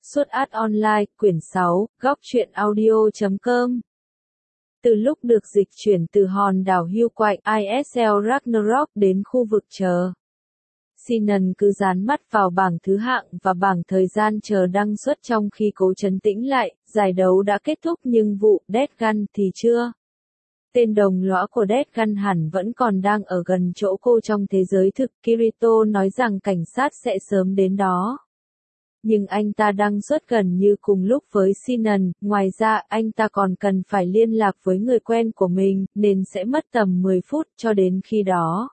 Suốt Art Online, quyển 6, góc truyện audio.com. Từ lúc được dịch chuyển từ hòn đảo hưu quạnh ISL Ragnarok đến khu vực chờ Sinan cứ dán mắt vào bảng thứ hạng và bảng thời gian chờ đăng xuất trong khi cố trấn tĩnh lại, giải đấu đã kết thúc nhưng vụ Death Gun thì chưa. Tên đồng lõa của Death Gun hẳn vẫn còn đang ở gần chỗ cô trong thế giới thực. Kirito nói rằng cảnh sát sẽ sớm đến đó. Nhưng anh ta đăng xuất gần như cùng lúc với Sinan, ngoài ra anh ta còn cần phải liên lạc với người quen của mình, nên sẽ mất tầm 10 phút cho đến khi đó.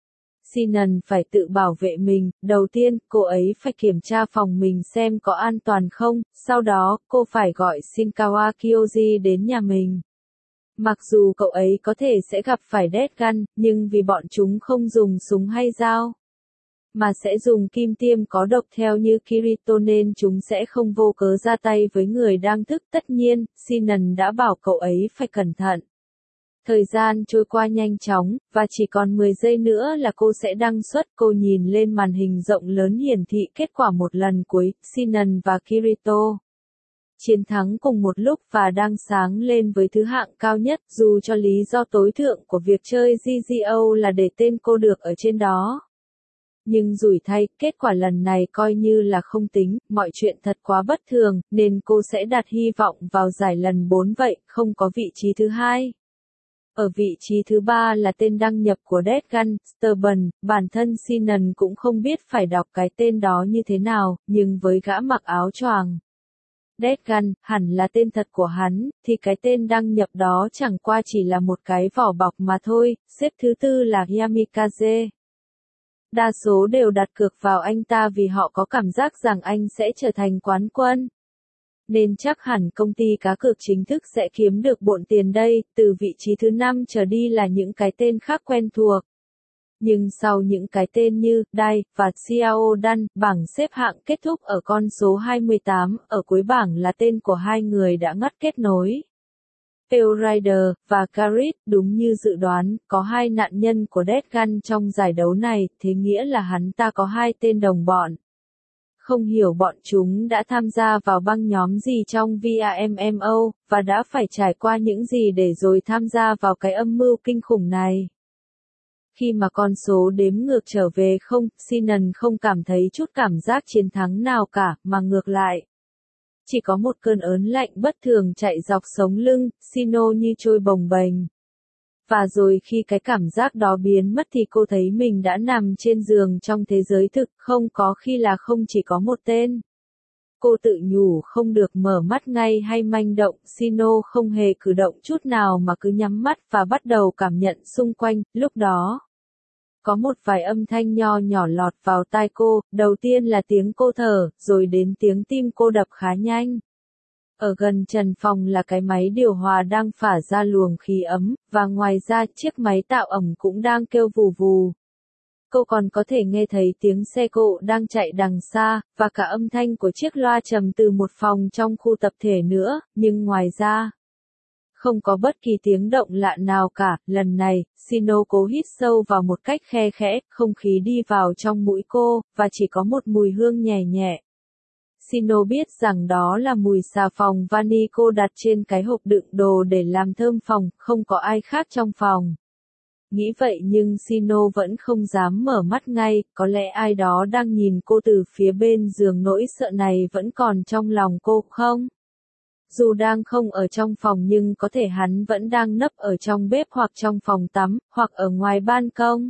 Sinan phải tự bảo vệ mình, đầu tiên cô ấy phải kiểm tra phòng mình xem có an toàn không, sau đó cô phải gọi Shinkawa Kyoji đến nhà mình. Mặc dù cậu ấy có thể sẽ gặp phải Death Gun, nhưng vì bọn chúng không dùng súng hay dao, mà sẽ dùng kim tiêm có độc theo như Kirito nên chúng sẽ không vô cớ ra tay với người đang thức. Tất nhiên, Sinan đã bảo cậu ấy phải cẩn thận. Thời gian trôi qua nhanh chóng, và chỉ còn 10 giây nữa là cô sẽ đăng xuất. Cô nhìn lên màn hình rộng lớn hiển thị kết quả một lần cuối, Sinan và Kirito chiến thắng cùng một lúc và đang sáng lên với thứ hạng cao nhất, dù cho lý do tối thượng của việc chơi GGO là để tên cô được ở trên đó. Nhưng rủi thay, kết quả lần này coi như là không tính, mọi chuyện thật quá bất thường, nên cô sẽ đặt hy vọng vào giải lần 4 vậy, không có vị trí thứ hai. Ở vị trí thứ 3 là tên đăng nhập của Death Gun, Stubborn. Bản thân Sinan cũng không biết phải đọc cái tên đó như thế nào, nhưng với gã mặc áo choàng Death Gun, hẳn là tên thật của hắn, thì cái tên đăng nhập đó chẳng qua chỉ là một cái vỏ bọc mà thôi. Xếp thứ 4 là Yamikaze. Đa số đều đặt cược vào anh ta vì họ có cảm giác rằng anh sẽ trở thành quán quân. Nên chắc hẳn công ty cá cược chính thức sẽ kiếm được bộn tiền đây. Từ vị trí thứ 5 trở đi là những cái tên khác quen thuộc. Nhưng sau những cái tên như Dai và Xiao Dan, bảng xếp hạng kết thúc ở con số 28, ở cuối bảng là tên của hai người đã ngắt kết nối. Rider và Karit. Đúng như dự đoán, có hai nạn nhân của Death Gun trong giải đấu này, thế nghĩa là hắn ta có hai tên đồng bọn. Không hiểu bọn chúng đã tham gia vào băng nhóm gì trong VAMMO, và đã phải trải qua những gì để rồi tham gia vào cái âm mưu kinh khủng này. Khi mà con số đếm ngược trở về không, Sinan không cảm thấy chút cảm giác chiến thắng nào cả, mà ngược lại. Chỉ có một cơn ớn lạnh bất thường chạy dọc sống lưng, Sino như trôi bồng bềnh. Và rồi khi cái cảm giác đó biến mất thì cô thấy mình đã nằm trên giường trong thế giới thực, không có khi là không chỉ có một tên. Cô tự nhủ không được mở mắt ngay hay manh động, Sino không hề cử động chút nào mà cứ nhắm mắt và bắt đầu cảm nhận xung quanh. Lúc đó, có một vài âm thanh nho nhỏ lọt vào tai cô, đầu tiên là tiếng cô thở, rồi đến tiếng tim cô đập khá nhanh. Ở gần trần phòng là cái máy điều hòa đang phả ra luồng khí ấm, và ngoài ra chiếc máy tạo ẩm cũng đang kêu vù vù. Cô còn có thể nghe thấy tiếng xe cộ đang chạy đằng xa, và cả âm thanh của chiếc loa trầm từ một phòng trong khu tập thể nữa, nhưng ngoài ra, không có bất kỳ tiếng động lạ nào cả. Lần này, Sino cố hít sâu vào một cách khe khẽ, không khí đi vào trong mũi cô, và chỉ có một mùi hương nhẹ nhẹ. Sino biết rằng đó là mùi xà phòng vani cô đặt trên cái hộp đựng đồ để làm thơm phòng, không có ai khác trong phòng. Nghĩ vậy nhưng Sino vẫn không dám mở mắt ngay, có lẽ ai đó đang nhìn cô từ phía bên giường. Nỗi sợ này vẫn còn trong lòng cô không? Dù đang không ở trong phòng nhưng có thể hắn vẫn đang nấp ở trong bếp hoặc trong phòng tắm, hoặc ở ngoài ban công.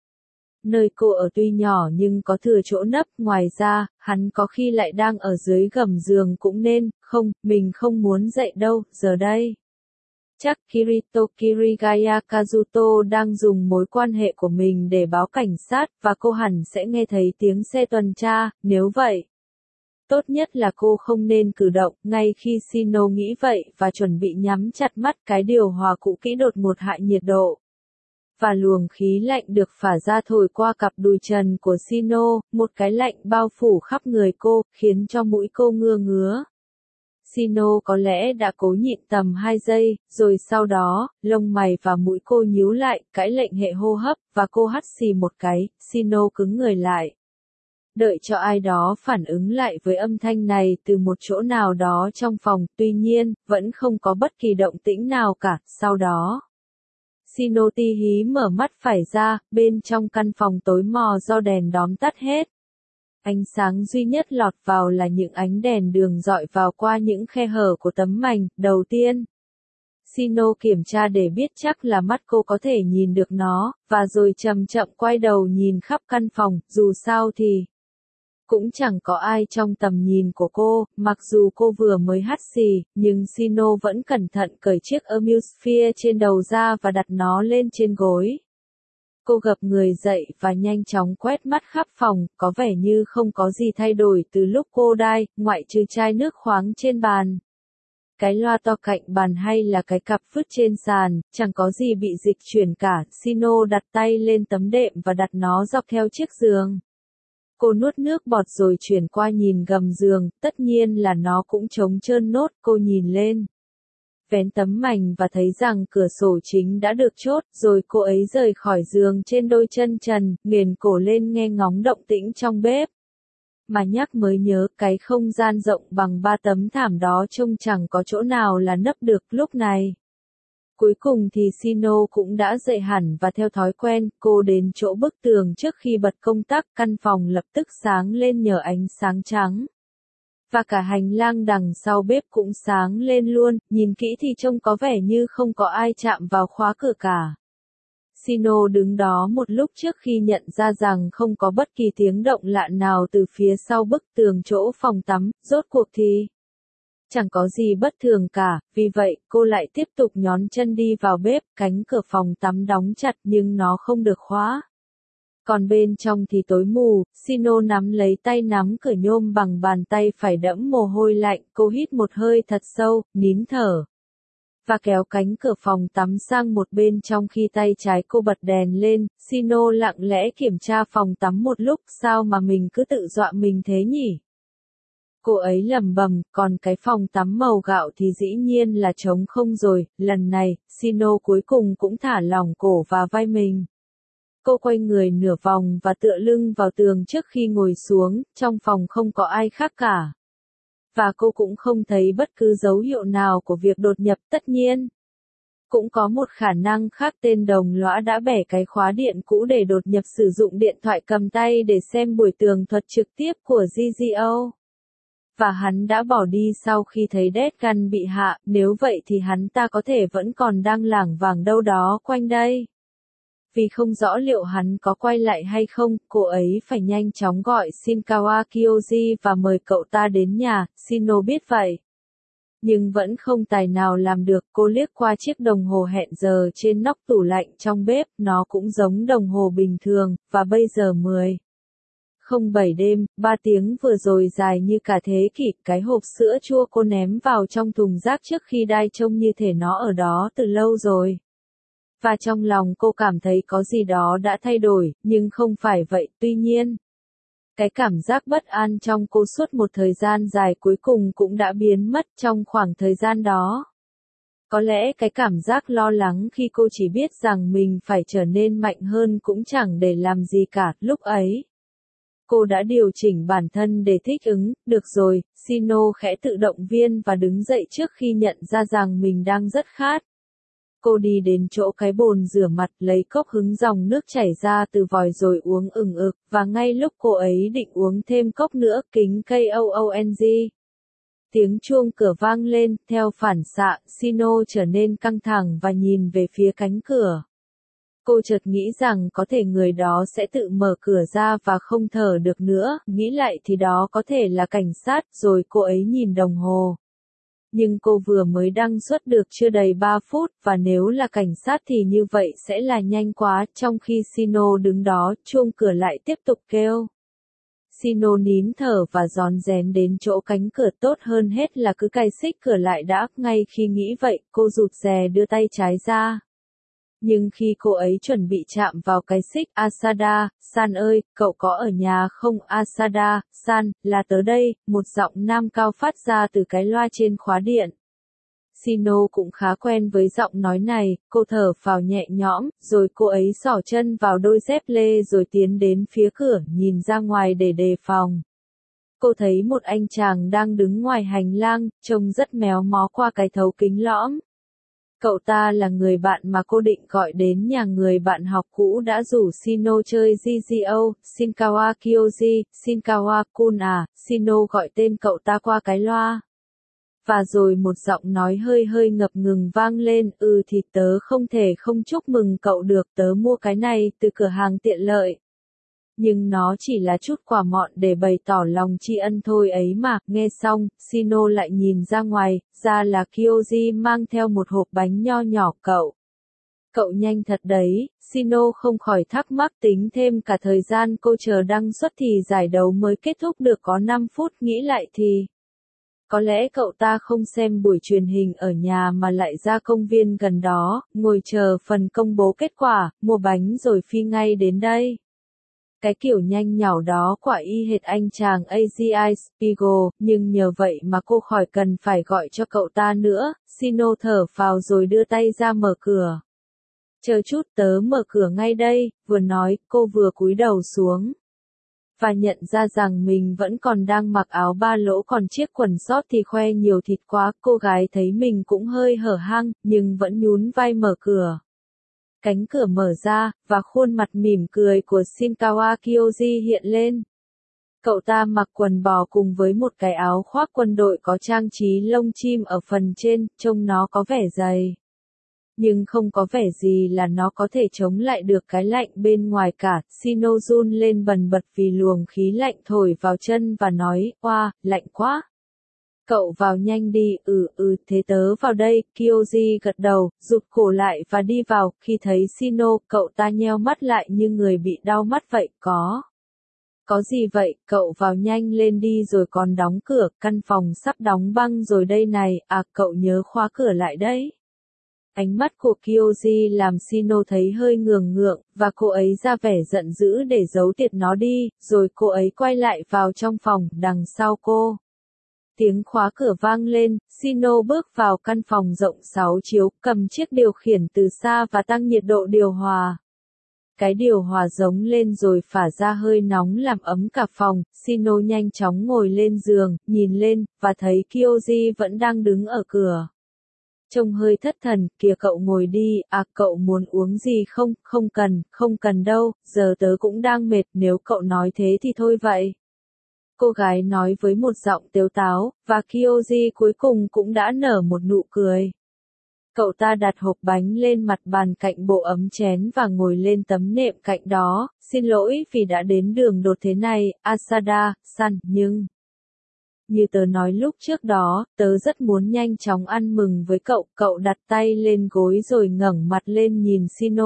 Nơi cô ở tuy nhỏ nhưng có thừa chỗ nấp, ngoài ra, hắn có khi lại đang ở dưới gầm giường cũng nên. Không, mình không muốn dậy đâu, giờ đây. Chắc Kirito Kirigaya Kazuto đang dùng mối quan hệ của mình để báo cảnh sát, và cô hẳn sẽ nghe thấy tiếng xe tuần tra. Nếu vậy, tốt nhất là cô không nên cử động. Ngay khi Sino nghĩ vậy và chuẩn bị nhắm chặt mắt, cái điều hòa cũ kỹ đột ngột hạ nhiệt độ. Và luồng khí lạnh được phả ra thổi qua cặp đùi trần của Sino, một cái lạnh bao phủ khắp người cô, khiến cho mũi cô ngứa ngứa. Sino có lẽ đã cố nhịn tầm 2 giây, rồi sau đó, lông mày và mũi cô nhíu lại, cãi lệnh hệ hô hấp, và cô hắt xì một cái. Sino cứng người lại. đợi cho ai đó phản ứng lại với âm thanh này từ một chỗ nào đó trong phòng, tuy nhiên, vẫn không có bất kỳ động tĩnh nào cả, sau đó. Shinoty hí mở mắt phải ra, bên trong căn phòng tối mò do đèn đóm tắt hết. Ánh sáng duy nhất lọt vào là những ánh đèn đường dọi vào qua những khe hở của tấm mành, đầu tiên. Shino kiểm tra để biết chắc là mắt cô có thể nhìn được nó, và rồi chậm chậm quay đầu nhìn khắp căn phòng, dù sao thì cũng chẳng có ai trong tầm nhìn của cô, mặc dù cô vừa mới hắt xì, nhưng Shino vẫn cẩn thận cởi chiếc Amusphere trên đầu ra và đặt nó lên trên gối. Cô gập người dậy và nhanh chóng quét mắt khắp phòng, có vẻ như không có gì thay đổi từ lúc cô đai, ngoại trừ chai nước khoáng trên bàn. Cái loa to cạnh bàn hay là cái cặp vứt trên sàn, chẳng có gì bị dịch chuyển cả. Shino đặt tay lên tấm đệm và đặt nó dọc theo chiếc giường. Cô nuốt nước bọt rồi chuyển qua nhìn gầm giường, tất nhiên là nó cũng trống trơn nốt. Cô nhìn lên, vén tấm mành và thấy rằng cửa sổ chính đã được chốt, rồi cô ấy rời khỏi giường trên đôi chân trần, nghiền cổ lên nghe ngóng động tĩnh trong bếp. Mà nhắc mới nhớ, cái không gian rộng bằng 3 tấm thảm đó trông chẳng có chỗ nào là nấp được lúc này. Cuối cùng thì Shino cũng đã dậy hẳn và theo thói quen, cô đến chỗ bức tường trước khi bật công tắc, căn phòng lập tức sáng lên nhờ ánh sáng trắng. Và cả hành lang đằng sau bếp cũng sáng lên luôn, nhìn kỹ thì trông có vẻ như không có ai chạm vào khóa cửa cả. Shino đứng đó một lúc trước khi nhận ra rằng không có bất kỳ tiếng động lạ nào từ phía sau bức tường chỗ phòng tắm, rốt cuộc thì chẳng có gì bất thường cả, vì vậy cô lại tiếp tục nhón chân đi vào bếp, cánh cửa phòng tắm đóng chặt nhưng nó không được khóa. Còn bên trong thì tối mù, Shino nắm lấy tay nắm cửa nhôm bằng bàn tay phải đẫm mồ hôi lạnh, cô hít một hơi thật sâu, nín thở. Và kéo cánh cửa phòng tắm sang một bên trong khi tay trái cô bật đèn lên, Shino lặng lẽ kiểm tra phòng tắm một lúc, sao mà mình cứ tự dọa mình thế nhỉ? Cô ấy lẩm bẩm, còn cái phòng tắm màu gạo thì dĩ nhiên là trống không rồi, lần này, Shino cuối cùng cũng thả lỏng cổ và vai mình. Cô quay người nửa vòng và tựa lưng vào tường trước khi ngồi xuống, trong phòng không có ai khác cả. Và cô cũng không thấy bất cứ dấu hiệu nào của việc đột nhập, tất nhiên. Cũng có một khả năng khác, tên đồng lõa đã bẻ cái khóa điện cũ để đột nhập sử dụng điện thoại cầm tay để xem buổi tường thuật trực tiếp của GGO. Và hắn đã bỏ đi sau khi thấy Deadgun bị hạ, nếu vậy thì hắn ta có thể vẫn còn đang lảng vảng đâu đó quanh đây. Vì không rõ liệu hắn có quay lại hay không, cô ấy phải nhanh chóng gọi Shinkawa Kyoji và mời cậu ta đến nhà, Shino biết vậy. Nhưng vẫn không tài nào làm được, cô liếc qua chiếc đồng hồ hẹn giờ trên nóc tủ lạnh trong bếp, nó cũng giống đồng hồ bình thường, và bây giờ 10:07 đêm, 3 tiếng vừa rồi dài như cả thế kỷ, cái hộp sữa chua cô ném vào trong thùng rác trước khi đai trông như thể nó ở đó từ lâu rồi. Và trong lòng cô cảm thấy có gì đó đã thay đổi, nhưng không phải vậy, tuy nhiên. Cái cảm giác bất an trong cô suốt một thời gian dài cuối cùng cũng đã biến mất trong khoảng thời gian đó. Có lẽ cái cảm giác lo lắng khi cô chỉ biết rằng mình phải trở nên mạnh hơn cũng chẳng để làm gì cả, lúc ấy. Cô đã điều chỉnh bản thân để thích ứng, được rồi, Shino khẽ tự động viên và đứng dậy trước khi nhận ra rằng mình đang rất khát. Cô đi đến chỗ cái bồn rửa mặt, lấy cốc hứng dòng nước chảy ra từ vòi rồi uống ừng ực, và ngay lúc cô ấy định uống thêm cốc nữa, kính KOONG. Tiếng chuông cửa vang lên, theo phản xạ, Shino trở nên căng thẳng và nhìn về phía cánh cửa. Cô chợt nghĩ rằng có thể người đó sẽ tự mở cửa ra và không thở được nữa, nghĩ lại thì đó có thể là cảnh sát, rồi cô ấy nhìn đồng hồ. Nhưng cô vừa mới đăng xuất được chưa đầy 3 phút, và nếu là cảnh sát thì như vậy sẽ là nhanh quá, trong khi Shino đứng đó, chuông cửa lại tiếp tục kêu. Shino nín thở và rón rén đến chỗ cánh cửa, tốt hơn hết là cứ cài xích cửa lại đã, ngay khi nghĩ vậy, cô rụt rè đưa tay trái ra. Nhưng khi cô ấy chuẩn bị chạm vào cái xích, Asada-san ơi, cậu có ở nhà không? Asada-san, là tớ đây, một giọng nam cao phát ra từ cái loa trên khóa điện. Shino cũng khá quen với giọng nói này, cô thở phào nhẹ nhõm, rồi cô ấy xỏ chân vào đôi dép lê rồi tiến đến phía cửa nhìn ra ngoài để đề phòng. Cô thấy một anh chàng đang đứng ngoài hành lang, trông rất méo mó qua cái thấu kính lõm. Cậu ta là người bạn mà cô định gọi đến nhà người bạn học cũ đã rủ Shino chơi GGO, Shinkawa Kyoji, Shinkawa-kun à, Shino gọi tên cậu ta qua cái loa. Và rồi một giọng nói hơi hơi ngập ngừng vang lên, thì tớ không thể không chúc mừng cậu được, tớ mua cái này từ cửa hàng tiện lợi. Nhưng nó chỉ là chút quà mọn để bày tỏ lòng tri ân thôi ấy mà. Nghe xong, Shino lại nhìn ra ngoài, ra là Kyoji mang theo một hộp bánh nho nhỏ. Cậu nhanh thật đấy, Shino không khỏi thắc mắc, tính thêm cả thời gian cô chờ đăng xuất thì giải đấu mới kết thúc được có 5 phút, nghĩ lại thì có lẽ cậu ta không xem buổi truyền hình ở nhà mà lại ra công viên gần đó, ngồi chờ phần công bố kết quả, mua bánh rồi phi ngay đến đây. Cái kiểu nhanh nhảu đó quả y hệt anh chàng AGI Spiegel, nhưng nhờ vậy mà cô khỏi cần phải gọi cho cậu ta nữa. Shino thở phào rồi đưa tay ra mở cửa. Chờ chút, tớ mở cửa ngay đây, vừa nói, cô vừa cúi đầu xuống. Và nhận ra rằng mình vẫn còn đang mặc áo ba lỗ, còn chiếc quần sót thì khoe nhiều thịt quá. Cô gái thấy mình cũng hơi hở hang, nhưng vẫn nhún vai mở cửa. Cánh cửa mở ra, và khuôn mặt mỉm cười của Shinkawa Kyoji hiện lên. Cậu ta mặc quần bò cùng với một cái áo khoác quân đội có trang trí lông chim ở phần trên, trông nó có vẻ dày. Nhưng không có vẻ gì là nó có thể chống lại được cái lạnh bên ngoài cả. Shino run lên bần bật vì luồng khí lạnh thổi vào chân và nói, oa, lạnh quá. Cậu vào nhanh đi, thế tớ vào đây. Kyoji gật đầu, rụt cổ lại và đi vào. Khi thấy Shino, cậu ta nheo mắt lại như người bị đau mắt vậy. Có gì vậy, cậu vào nhanh lên đi rồi còn đóng cửa, căn phòng sắp đóng băng rồi đây này, cậu nhớ khóa cửa lại đấy. Ánh mắt của Kyoji làm Shino thấy hơi ngượng ngượng, và cô ấy ra vẻ giận dữ để giấu tiệt nó đi, rồi cô ấy quay lại vào trong phòng, đằng sau cô. Tiếng khóa cửa vang lên, Shino bước vào căn phòng rộng 6 chiếu, cầm chiếc điều khiển từ xa và tăng nhiệt độ điều hòa. Cái điều hòa giống lên rồi phả ra hơi nóng làm ấm cả phòng. Shino nhanh chóng ngồi lên giường, nhìn lên, và thấy Kyoji vẫn đang đứng ở cửa. Trông hơi thất thần, kìa cậu ngồi đi, cậu muốn uống gì không? Không cần đâu, giờ tớ cũng đang mệt, nếu cậu nói thế thì thôi vậy. Cô gái nói với một giọng tếu táo, và Kyoji cuối cùng cũng đã nở một nụ cười. Cậu ta đặt hộp bánh lên mặt bàn cạnh bộ ấm chén và ngồi lên tấm nệm cạnh đó. Xin lỗi vì đã đến đường đột thế này, Asada-san, nhưng như tớ nói lúc trước đó, tớ rất muốn nhanh chóng ăn mừng với cậu. Cậu đặt tay lên gối rồi ngẩng mặt lên nhìn Shino.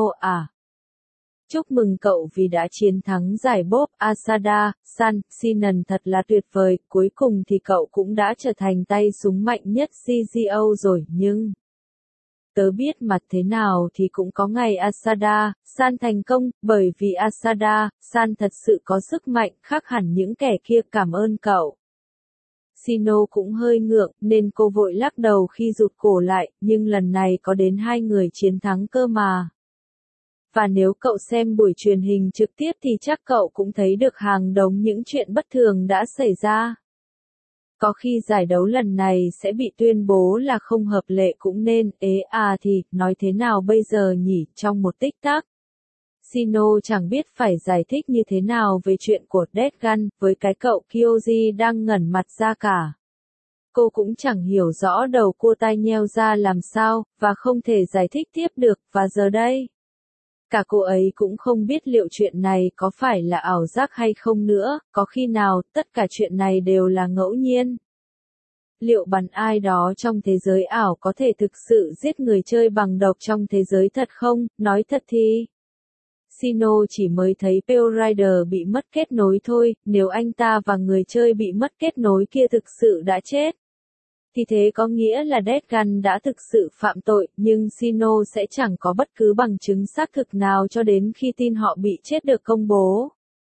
Chúc mừng cậu vì đã chiến thắng giải Bob Asada-san, Shinon thật là tuyệt vời, cuối cùng thì cậu cũng đã trở thành tay súng mạnh nhất GGO rồi, nhưng tớ biết mặt thế nào thì cũng có ngày Asada-san thành công, bởi vì Asada-san thật sự có sức mạnh khác hẳn những kẻ kia. Cảm ơn cậu. Shino cũng hơi ngượng, nên cô vội lắc đầu khi rụt cổ lại, nhưng lần này có đến 2 người chiến thắng cơ mà. Và nếu cậu xem buổi truyền hình trực tiếp thì chắc cậu cũng thấy được hàng đống những chuyện bất thường đã xảy ra. Có khi giải đấu lần này sẽ bị tuyên bố là không hợp lệ cũng nên, thì, nói thế nào bây giờ nhỉ, trong một tích tắc. Shino chẳng biết phải giải thích như thế nào về chuyện của Death Gun, với cái cậu Kyoji đang ngẩn mặt ra cả. Cô cũng chẳng hiểu rõ đầu cô tai nheo ra làm sao, và không thể giải thích tiếp được, và giờ đây. Cả cô ấy cũng không biết liệu chuyện này có phải là ảo giác hay không nữa, có khi nào, tất cả chuyện này đều là ngẫu nhiên. Liệu bắn ai đó trong thế giới ảo có thể thực sự giết người chơi bằng độc trong thế giới thật không? Nói thật thì Shino chỉ mới thấy Pale Rider bị mất kết nối thôi, nếu anh ta và người chơi bị mất kết nối kia thực sự đã chết, thì thế có nghĩa là Death Gun đã thực sự phạm tội, nhưng Shino sẽ chẳng có bất cứ bằng chứng xác thực nào cho đến khi tin họ bị chết được công bố.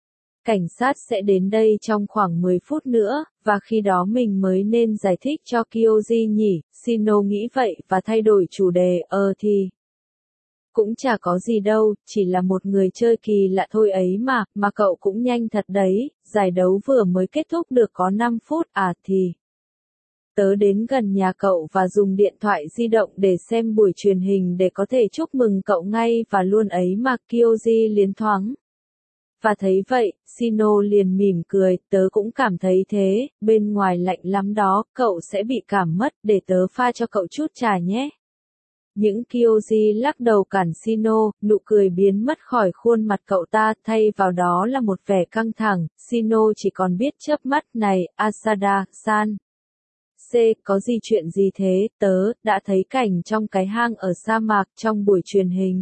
cảnh sát sẽ đến đây trong khoảng 10 phút nữa, và khi đó mình mới nên giải thích cho Kyoji nhỉ, Shino nghĩ vậy và thay đổi chủ đề, thì cũng chả có gì đâu, chỉ là một người chơi kỳ lạ thôi ấy mà cậu cũng nhanh thật đấy, giải đấu vừa mới kết thúc được có 5 phút thì tớ đến gần nhà cậu và dùng điện thoại di động để xem buổi truyền hình để có thể chúc mừng cậu ngay và luôn ấy mà, Kyoji liến thoáng. Và thấy vậy, Shino liền mỉm cười, tớ cũng cảm thấy thế, bên ngoài lạnh lắm đó, cậu sẽ bị cảm mất, để tớ pha cho cậu chút trà nhé. Những Kyoji lắc đầu cản Shino, nụ cười biến mất khỏi khuôn mặt cậu ta, thay vào đó là một vẻ căng thẳng, Shino chỉ còn biết chớp mắt, này, Asada-san. Có gì chuyện gì thế, tớ đã thấy cảnh trong cái hang ở sa mạc trong buổi truyền hình.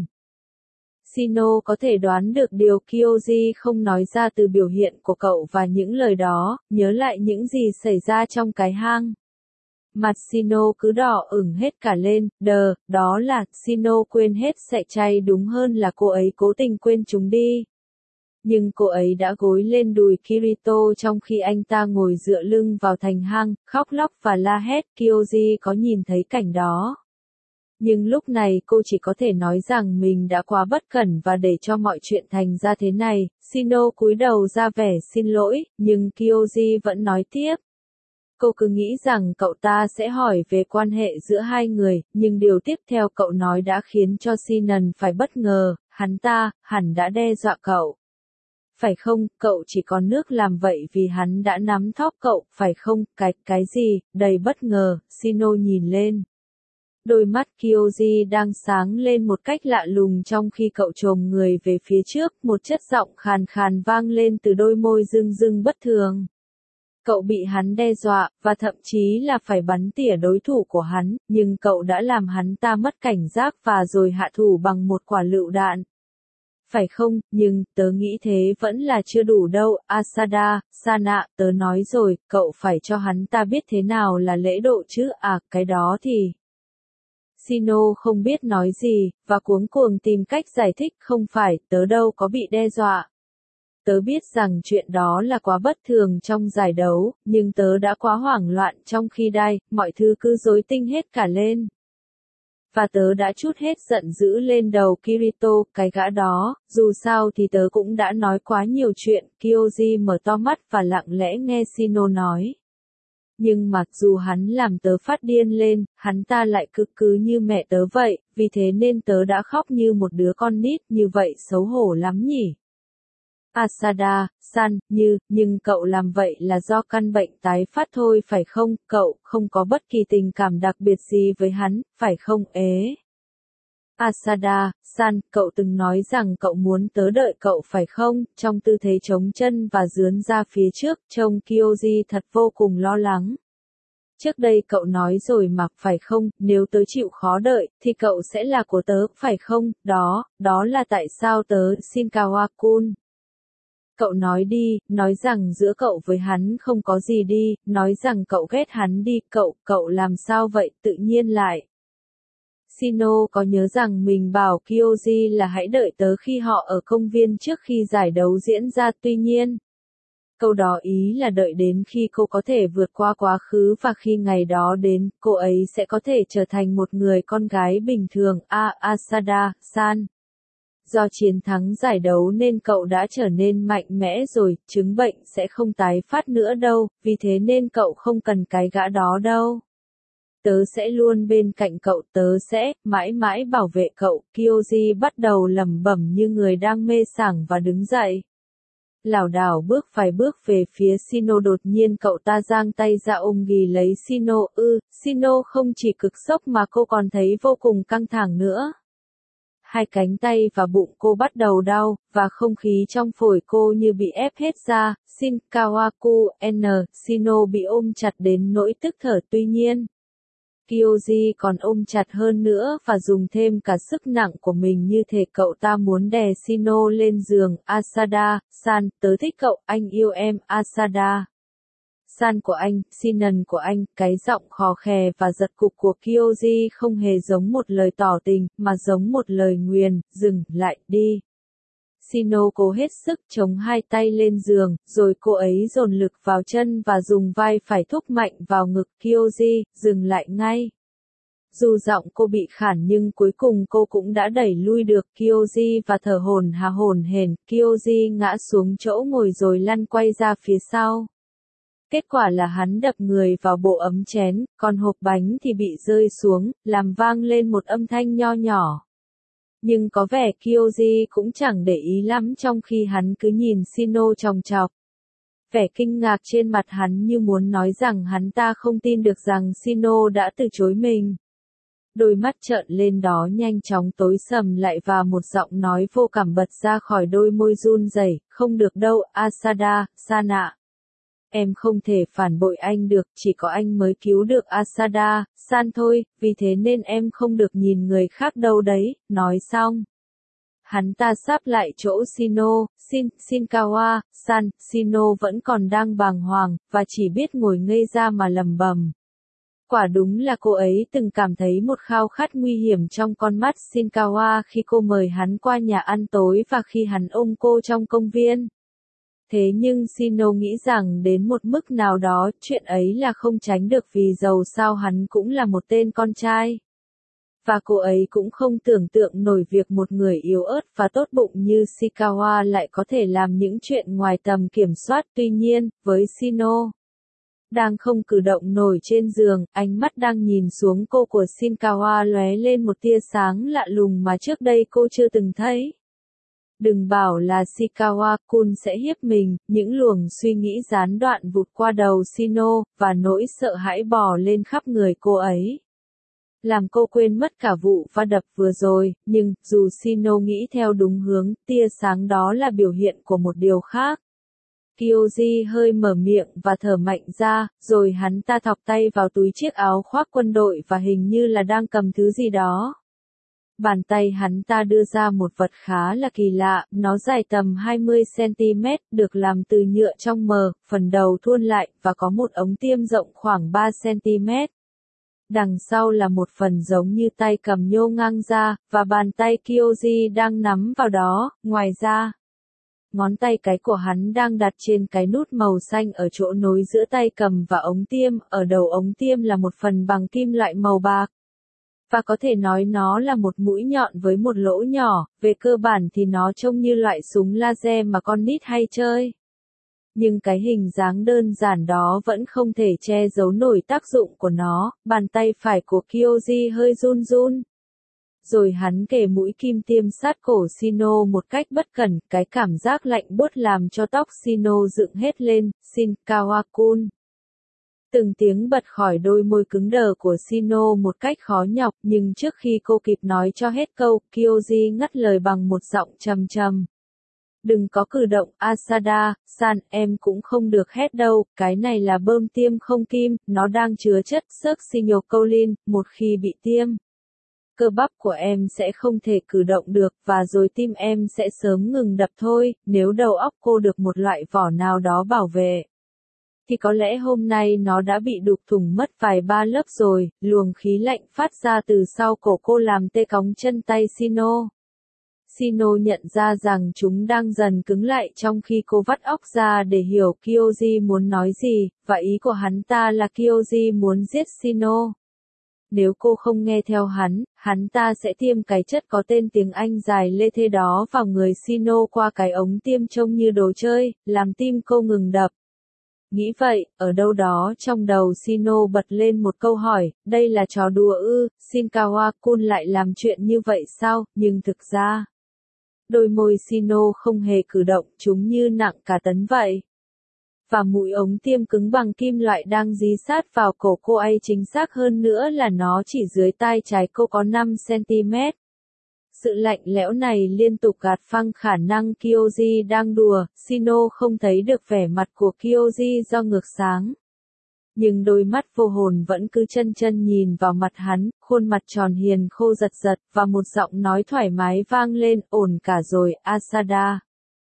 Shino có thể đoán được điều Kyoji không nói ra từ biểu hiện của cậu và những lời đó, nhớ lại những gì xảy ra trong cái hang. Mặt Shino cứ đỏ ửng hết cả lên, đó là, Shino quên hết sẹ chay, đúng hơn là cô ấy cố tình quên chúng đi. Nhưng cô ấy đã gối lên đùi Kirito trong khi anh ta ngồi dựa lưng vào thành hang, khóc lóc và la hét, Kyoji có nhìn thấy cảnh đó. Nhưng lúc này cô chỉ có thể nói rằng mình đã quá bất cẩn và để cho mọi chuyện thành ra thế này, Shino cúi đầu ra vẻ xin lỗi, nhưng Kyoji vẫn nói tiếp. Cô cứ nghĩ rằng cậu ta sẽ hỏi về quan hệ giữa hai người, nhưng điều tiếp theo cậu nói đã khiến cho Shinon phải bất ngờ, hắn ta, hẳn đã đe dọa cậu. Phải không, cậu chỉ còn nước làm vậy vì hắn đã nắm thóp cậu, phải không, cái gì, đầy bất ngờ, Shino nhìn lên. Đôi mắt Kyoji đang sáng lên một cách lạ lùng trong khi cậu chồm người về phía trước, một chất giọng khàn khàn vang lên từ đôi môi rưng rưng bất thường. Cậu bị hắn đe dọa, và thậm chí là phải bắn tỉa đối thủ của hắn, nhưng cậu đã làm hắn ta mất cảnh giác và rồi hạ thủ bằng một quả lựu đạn. Phải không, nhưng, tớ nghĩ thế vẫn là chưa đủ đâu, Asada-san ạ, tớ nói rồi, cậu phải cho hắn ta biết thế nào là lễ độ chứ, cái đó thì... Shino không biết nói gì, và cuống cuồng tìm cách giải thích, không phải, tớ đâu có bị đe dọa. Tớ biết rằng chuyện đó là quá bất thường trong giải đấu, nhưng tớ đã quá hoảng loạn trong khi mọi thứ cứ rối tinh hết cả lên. Và tớ đã trút hết giận dữ lên đầu Kirito, cái gã đó, dù sao thì tớ cũng đã nói quá nhiều chuyện, Kyoji mở to mắt và lặng lẽ nghe Shino nói. Nhưng mặc dù hắn làm tớ phát điên lên, hắn ta lại cứ như mẹ tớ vậy, vì thế nên tớ đã khóc như một đứa con nít, như vậy xấu hổ lắm nhỉ. Asada-san, nhưng cậu làm vậy là do căn bệnh tái phát thôi phải không, cậu không có bất kỳ tình cảm đặc biệt gì với hắn, phải không, Asada-san, cậu từng nói rằng cậu muốn tớ đợi cậu phải không, trong tư thế chống chân và dướn ra phía trước, trông Kyoji thật vô cùng lo lắng. Trước đây cậu nói rồi mà, phải không, nếu tớ chịu khó đợi, thì cậu sẽ là của tớ, phải không, đó là tại sao tớ, Shinkawa-kun. Cậu nói đi, nói rằng giữa cậu với hắn không có gì đi, nói rằng cậu ghét hắn đi, cậu làm sao vậy, tự nhiên lại. Shino có nhớ rằng mình bảo Kyoji là hãy đợi tớ khi họ ở công viên trước khi giải đấu diễn ra, tuy nhiên. Câu đó ý là đợi đến khi cô có thể vượt qua quá khứ và khi ngày đó đến, cô ấy sẽ có thể trở thành một người con gái bình thường, Asada-san. Do chiến thắng giải đấu nên cậu đã trở nên mạnh mẽ rồi, chứng bệnh sẽ không tái phát nữa đâu, vì thế nên cậu không cần cái gã đó đâu. Tớ sẽ luôn bên cạnh cậu, tớ sẽ mãi mãi bảo vệ cậu, Kyoji bắt đầu lẩm bẩm như người đang mê sảng và đứng dậy. Lảo đảo bước vài bước về phía Shino, đột nhiên cậu ta giang tay ra ôm ghì lấy Shino, Shino không chỉ cực sốc mà cô còn thấy vô cùng căng thẳng nữa. Hai cánh tay và bụng cô bắt đầu đau, và không khí trong phổi cô như bị ép hết ra, Shino bị ôm chặt đến nỗi tức thở, tuy nhiên. Kyoji còn ôm chặt hơn nữa và dùng thêm cả sức nặng của mình như thể cậu ta muốn đè Shino lên giường. Asada-san, tớ thích cậu, anh yêu em, Asada-san của anh, Shinon của anh, cái giọng khò khè và giật cục của Kyoji không hề giống một lời tỏ tình, mà giống một lời nguyền, dừng lại đi. Shino cố hết sức chống hai tay lên giường, rồi cô ấy dồn lực vào chân và dùng vai phải thúc mạnh vào ngực Kyoji, dừng lại ngay. Dù giọng cô bị khản nhưng cuối cùng cô cũng đã đẩy lui được Kyoji và thở hổn hển. Kyoji ngã xuống chỗ ngồi rồi lăn quay ra phía sau. Kết quả là hắn đập người vào bộ ấm chén, còn hộp bánh thì bị rơi xuống, làm vang lên một âm thanh nho nhỏ. Nhưng có vẻ Kyoji cũng chẳng để ý lắm trong khi hắn cứ nhìn Shino chòng chọc. Vẻ kinh ngạc trên mặt hắn như muốn nói rằng hắn ta không tin được rằng Shino đã từ chối mình. Đôi mắt trợn lên đó nhanh chóng tối sầm lại và một giọng nói vô cảm bật ra khỏi đôi môi run rẩy, không được đâu, Asada, san ạ. Em không thể phản bội anh được, chỉ có anh mới cứu được Asada, san thôi, vì thế nên em không được nhìn người khác đâu đấy, nói xong. Hắn ta sáp lại chỗ Shino, Shinkawa, san, Shino vẫn còn đang bàng hoàng, và chỉ biết ngồi ngây ra mà lầm bầm. Quả đúng là cô ấy từng cảm thấy một khao khát nguy hiểm trong con mắt Shinkawa khi cô mời hắn qua nhà ăn tối và khi hắn ôm cô trong công viên. Thế nhưng Shino nghĩ rằng đến một mức nào đó, chuyện ấy là không tránh được vì dầu sao hắn cũng là một tên con trai. Và cô ấy cũng không tưởng tượng nổi việc một người yếu ớt và tốt bụng như Shinkawa lại có thể làm những chuyện ngoài tầm kiểm soát. Tuy nhiên, với Shino đang không cử động nổi trên giường, ánh mắt đang nhìn xuống cô của Shinkawa lóe lên một tia sáng lạ lùng mà trước đây cô chưa từng thấy. Đừng bảo là Shinkawa-kun sẽ hiếp mình, những luồng suy nghĩ gián đoạn vụt qua đầu Shino, và nỗi sợ hãi bò lên khắp người cô ấy. Làm cô quên mất cả vụ va đập vừa rồi, nhưng, dù Shino nghĩ theo đúng hướng, tia sáng đó là biểu hiện của một điều khác. Kyoji hơi mở miệng và thở mạnh ra, rồi hắn ta thọc tay vào túi chiếc áo khoác quân đội và hình như là đang cầm thứ gì đó. Bàn tay hắn ta đưa ra một vật khá là kỳ lạ, nó dài tầm 20cm, được làm từ nhựa trong mờ, phần đầu thuôn lại, và có một ống tiêm rộng khoảng 3cm. Đằng sau là một phần giống như tay cầm nhô ngang ra, và bàn tay Kyoji đang nắm vào đó. Ngoài ra, ngón tay cái của hắn đang đặt trên cái nút màu xanh ở chỗ nối giữa tay cầm và ống tiêm, ở đầu ống tiêm là một phần bằng kim loại màu bạc. Và có thể nói nó là một mũi nhọn với một lỗ nhỏ, về cơ bản thì nó trông như loại súng laser mà con nít hay chơi. Nhưng cái hình dáng đơn giản đó vẫn không thể che giấu nổi tác dụng của nó, bàn tay phải của Kyoji hơi run run. Rồi hắn kề mũi kim tiêm sát cổ Shino một cách bất cẩn, cái cảm giác lạnh buốt làm cho tóc Shino dựng hết lên. Shinkawa-kun. Từng tiếng bật khỏi đôi môi cứng đờ của Shino một cách khó nhọc, nhưng trước khi cô kịp nói cho hết câu, Kyoji ngắt lời bằng một giọng trầm trầm. Đừng có cử động, Asada, san, em cũng không được hét đâu, cái này là bơm tiêm không kim, nó đang chứa chất succinylcholine, một khi bị tiêm. Cơ bắp của em sẽ không thể cử động được, và rồi tim em sẽ sớm ngừng đập thôi, nếu đầu óc cô được một loại vỏ nào đó bảo vệ. Thì có lẽ hôm nay nó đã bị đục thủng mất vài ba lớp rồi. Luồng khí lạnh phát ra từ sau cổ cô làm tê cóng chân tay Shino. Shino nhận ra rằng chúng đang dần cứng lại trong khi cô vắt óc ra để hiểu Kyoji muốn nói gì, và ý của hắn ta là Kyoji muốn giết Shino. Nếu cô không nghe theo hắn ta sẽ tiêm cái chất có tên tiếng Anh dài lê thê đó vào người Shino qua cái ống tiêm trông như đồ chơi, làm tim cô ngừng đập. Nghĩ vậy, ở đâu đó trong đầu Shino bật lên một câu hỏi, đây là trò đùa ư, Shinkawa-kun lại làm chuyện như vậy sao, nhưng thực ra, đôi môi Shino không hề cử động, chúng như nặng cả tấn vậy. Và mũi ống tiêm cứng bằng kim loại đang dí sát vào cổ cô ấy, chính xác hơn nữa là nó chỉ dưới tai trái cô có 5cm. Sự lạnh lẽo này liên tục gạt phăng khả năng Kyoji đang đùa, Shino không thấy được vẻ mặt của Kyoji do ngược sáng. Nhưng đôi mắt vô hồn vẫn cứ chân chân nhìn vào mặt hắn, khuôn mặt tròn hiền khô giật giật, và một giọng nói thoải mái vang lên, ổn cả rồi, Asada.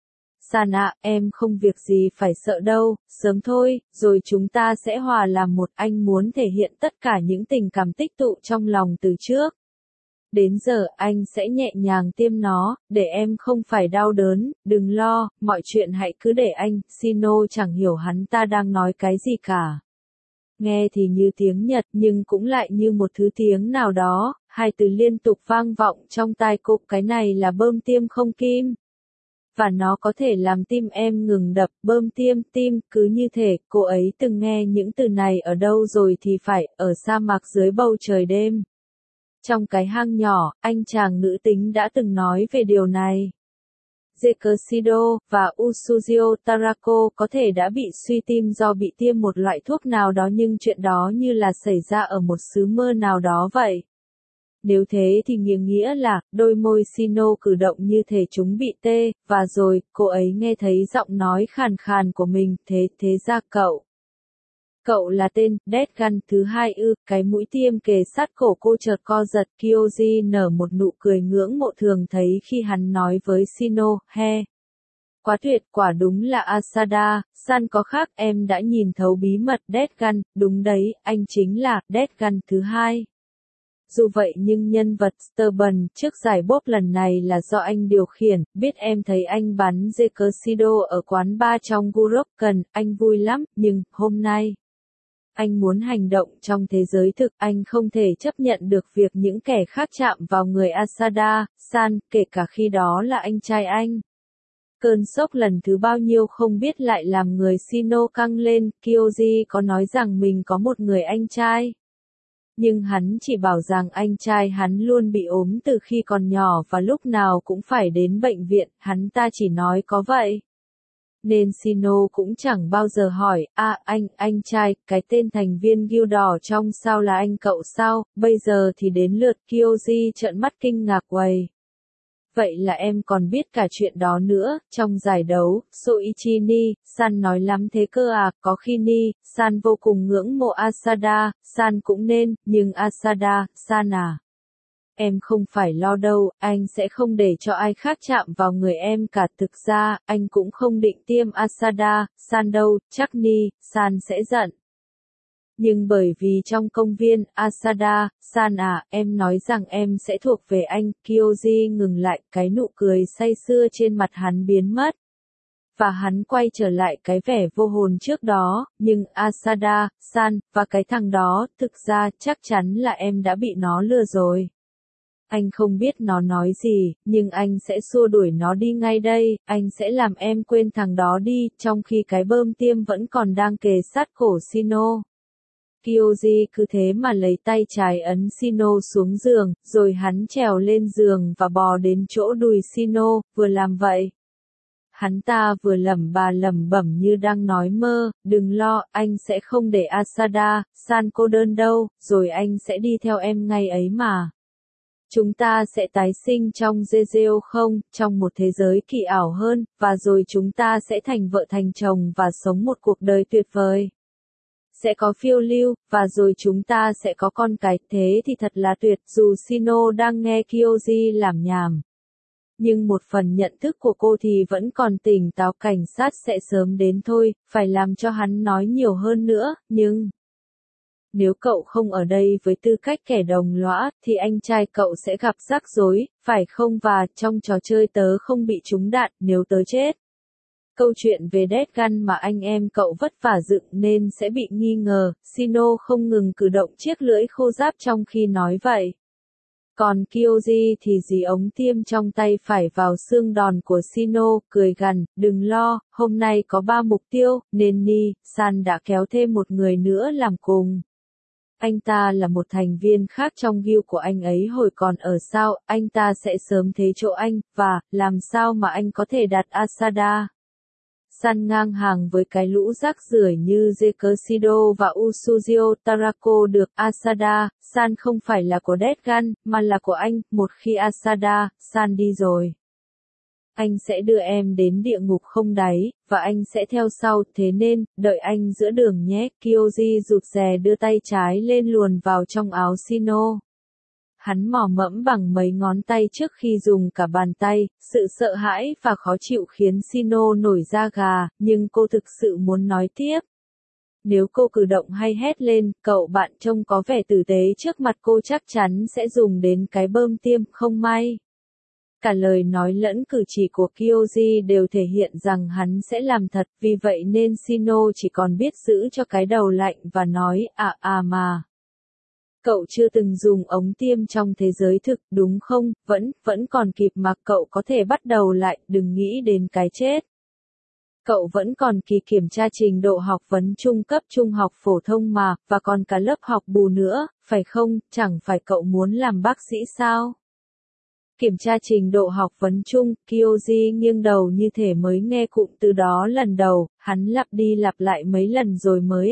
Sana, em không việc gì phải sợ đâu, sớm thôi, rồi chúng ta sẽ hòa làm một. Anh muốn thể hiện tất cả những tình cảm tích tụ trong lòng từ trước. đến giờ anh sẽ nhẹ nhàng tiêm nó, để em không phải đau đớn, đừng lo, mọi chuyện hãy cứ để anh. Sino chẳng hiểu hắn ta đang nói cái gì cả. Nghe thì như tiếng Nhật nhưng cũng lại như một thứ tiếng nào đó, hai từ liên tục vang vọng trong tai cô, cái này là bơm tiêm không kim. Và nó có thể làm tim em ngừng đập, bơm tiêm, tim, cứ như thể, cô ấy từng nghe những từ này ở đâu rồi thì phải, ở sa mạc dưới bầu trời đêm. Trong cái hang nhỏ, anh chàng nữ tính đã từng nói về điều này. Zekasido và Usujio Tarako có thể đã bị suy tim do bị tiêm một loại thuốc nào đó nhưng chuyện đó như là xảy ra ở một xứ mơ nào đó vậy. Nếu thế thì nghĩa là, đôi môi Sino cử động như thể chúng bị tê, và rồi, cô ấy nghe thấy giọng nói khàn khàn của mình, thế ra cậu. Cậu là tên, Deadgun thứ hai ư, cái mũi tiêm kề sát cổ cô chợt co giật, Kyoji nở một nụ cười ngưỡng mộ thường thấy khi hắn nói với Sino, he. Quá tuyệt, quả đúng là Asada, san có khác, em đã nhìn thấu bí mật Deadgun, đúng đấy, anh chính là, Deadgun thứ hai. Dù vậy nhưng nhân vật Stubborn trước giải bốp lần này là do anh điều khiển, biết em thấy anh bắn Zekasido ở quán bar trong Gurokan, anh vui lắm, nhưng, hôm nay, anh muốn hành động trong thế giới thực, anh không thể chấp nhận được việc những kẻ khác chạm vào người Asada, san, kể cả khi đó là anh trai anh. Cơn sốc lần thứ bao nhiêu không biết lại làm người Sino căng lên, Kyoji có nói rằng mình có một người anh trai. Nhưng hắn chỉ bảo rằng anh trai hắn luôn bị ốm từ khi còn nhỏ và lúc nào cũng phải đến bệnh viện, hắn ta chỉ nói có vậy. Nên Sino cũng chẳng bao giờ hỏi, anh trai, cái tên thành viên Guild đỏ trong sao là anh cậu sao, bây giờ thì đến lượt Kyoji trợn mắt kinh ngạc quầy. Vậy là em còn biết cả chuyện đó nữa, trong giải đấu, Soichini, san nói lắm thế cơ à, có khi Ni, san vô cùng ngưỡng mộ Asada, san cũng nên, nhưng Asada, san à. Em không phải lo đâu, anh sẽ không để cho ai khác chạm vào người em cả, thực ra, anh cũng không định tiêm Asada, san đâu, chắc Ni, san sẽ giận. Nhưng bởi vì trong công viên, Asada, san à, em nói rằng em sẽ thuộc về anh, Kyoji ngừng lại, cái nụ cười say sưa trên mặt hắn biến mất. Và hắn quay trở lại cái vẻ vô hồn trước đó, nhưng Asada, san, và cái thằng đó, thực ra, chắc chắn là em đã bị nó lừa rồi. Anh không biết nó nói gì, nhưng anh sẽ xua đuổi nó đi ngay đây, anh sẽ làm em quên thằng đó đi, trong khi cái bơm tiêm vẫn còn đang kề sát cổ Sino. Kyoji cứ thế mà lấy tay trái ấn Sino xuống giường, rồi hắn trèo lên giường và bò đến chỗ đùi Sino, vừa làm vậy. Hắn ta vừa lẩm bẩm như đang nói mơ, đừng lo, anh sẽ không để Asada, san cô đơn đâu, rồi anh sẽ đi theo em ngay ấy mà. Chúng ta sẽ tái sinh trong Jezeo không, trong một thế giới kỳ ảo hơn, và rồi chúng ta sẽ thành vợ thành chồng và sống một cuộc đời tuyệt vời. Sẽ có phiêu lưu, và rồi chúng ta sẽ có con cái, thế thì thật là tuyệt, dù Sino đang nghe Kyoji làm nhảm. Nhưng một phần nhận thức của cô thì vẫn còn tỉnh táo, cảnh sát sẽ sớm đến thôi, phải làm cho hắn nói nhiều hơn nữa, nhưng... Nếu cậu không ở đây với tư cách kẻ đồng lõa, thì anh trai cậu sẽ gặp rắc rối, phải không, và trong trò chơi tớ không bị trúng đạn, nếu tớ chết. Câu chuyện về Deadgun mà anh em cậu vất vả dựng nên sẽ bị nghi ngờ, Sino không ngừng cử động chiếc lưỡi khô ráp trong khi nói vậy. Còn Kyoji thì dí ống tiêm trong tay phải vào xương đòn của Sino, cười gằn, đừng lo, hôm nay có 3 mục tiêu, nên Ni, san đã kéo thêm một người nữa làm cùng. Anh ta là một thành viên khác trong guild của anh ấy hồi còn ở sao, anh ta sẽ sớm thế chỗ anh, và, làm sao mà anh có thể đặt Asada. San ngang hàng với cái lũ rác rưởi như Zekasido và Usujio Tarako được, Asada, san không phải là của Deadgun, mà là của anh, một khi Asada, san đi rồi. Anh sẽ đưa em đến địa ngục không đáy, và anh sẽ theo sau, thế nên, đợi anh giữa đường nhé, Kyoji rụt rè đưa tay trái lên luồn vào trong áo Sino. Hắn mò mẫm bằng mấy ngón tay trước khi dùng cả bàn tay, sự sợ hãi và khó chịu khiến Sino nổi da gà, nhưng cô thực sự muốn nói tiếp. Nếu cô cử động hay hét lên, cậu bạn trông có vẻ tử tế trước mặt cô chắc chắn sẽ dùng đến cái bơm tiêm, không may. Cả lời nói lẫn cử chỉ của Kyoji đều thể hiện rằng hắn sẽ làm thật, vì vậy nên Shino chỉ còn biết giữ cho cái đầu lạnh và nói, mà. Cậu chưa từng dùng ống tiêm trong thế giới thực, đúng không? Vẫn còn kịp mà, cậu có thể bắt đầu lại, đừng nghĩ đến cái chết. Cậu vẫn còn kỳ kiểm tra trình độ học vấn trung cấp trung học phổ thông mà, và còn cả lớp học bù nữa, phải không? Chẳng phải cậu muốn làm bác sĩ sao? Kiểm tra trình độ học vấn chung, Kyoji nghiêng đầu như thể mới nghe cụm từ đó lần đầu, hắn lặp đi lặp lại mấy lần rồi mới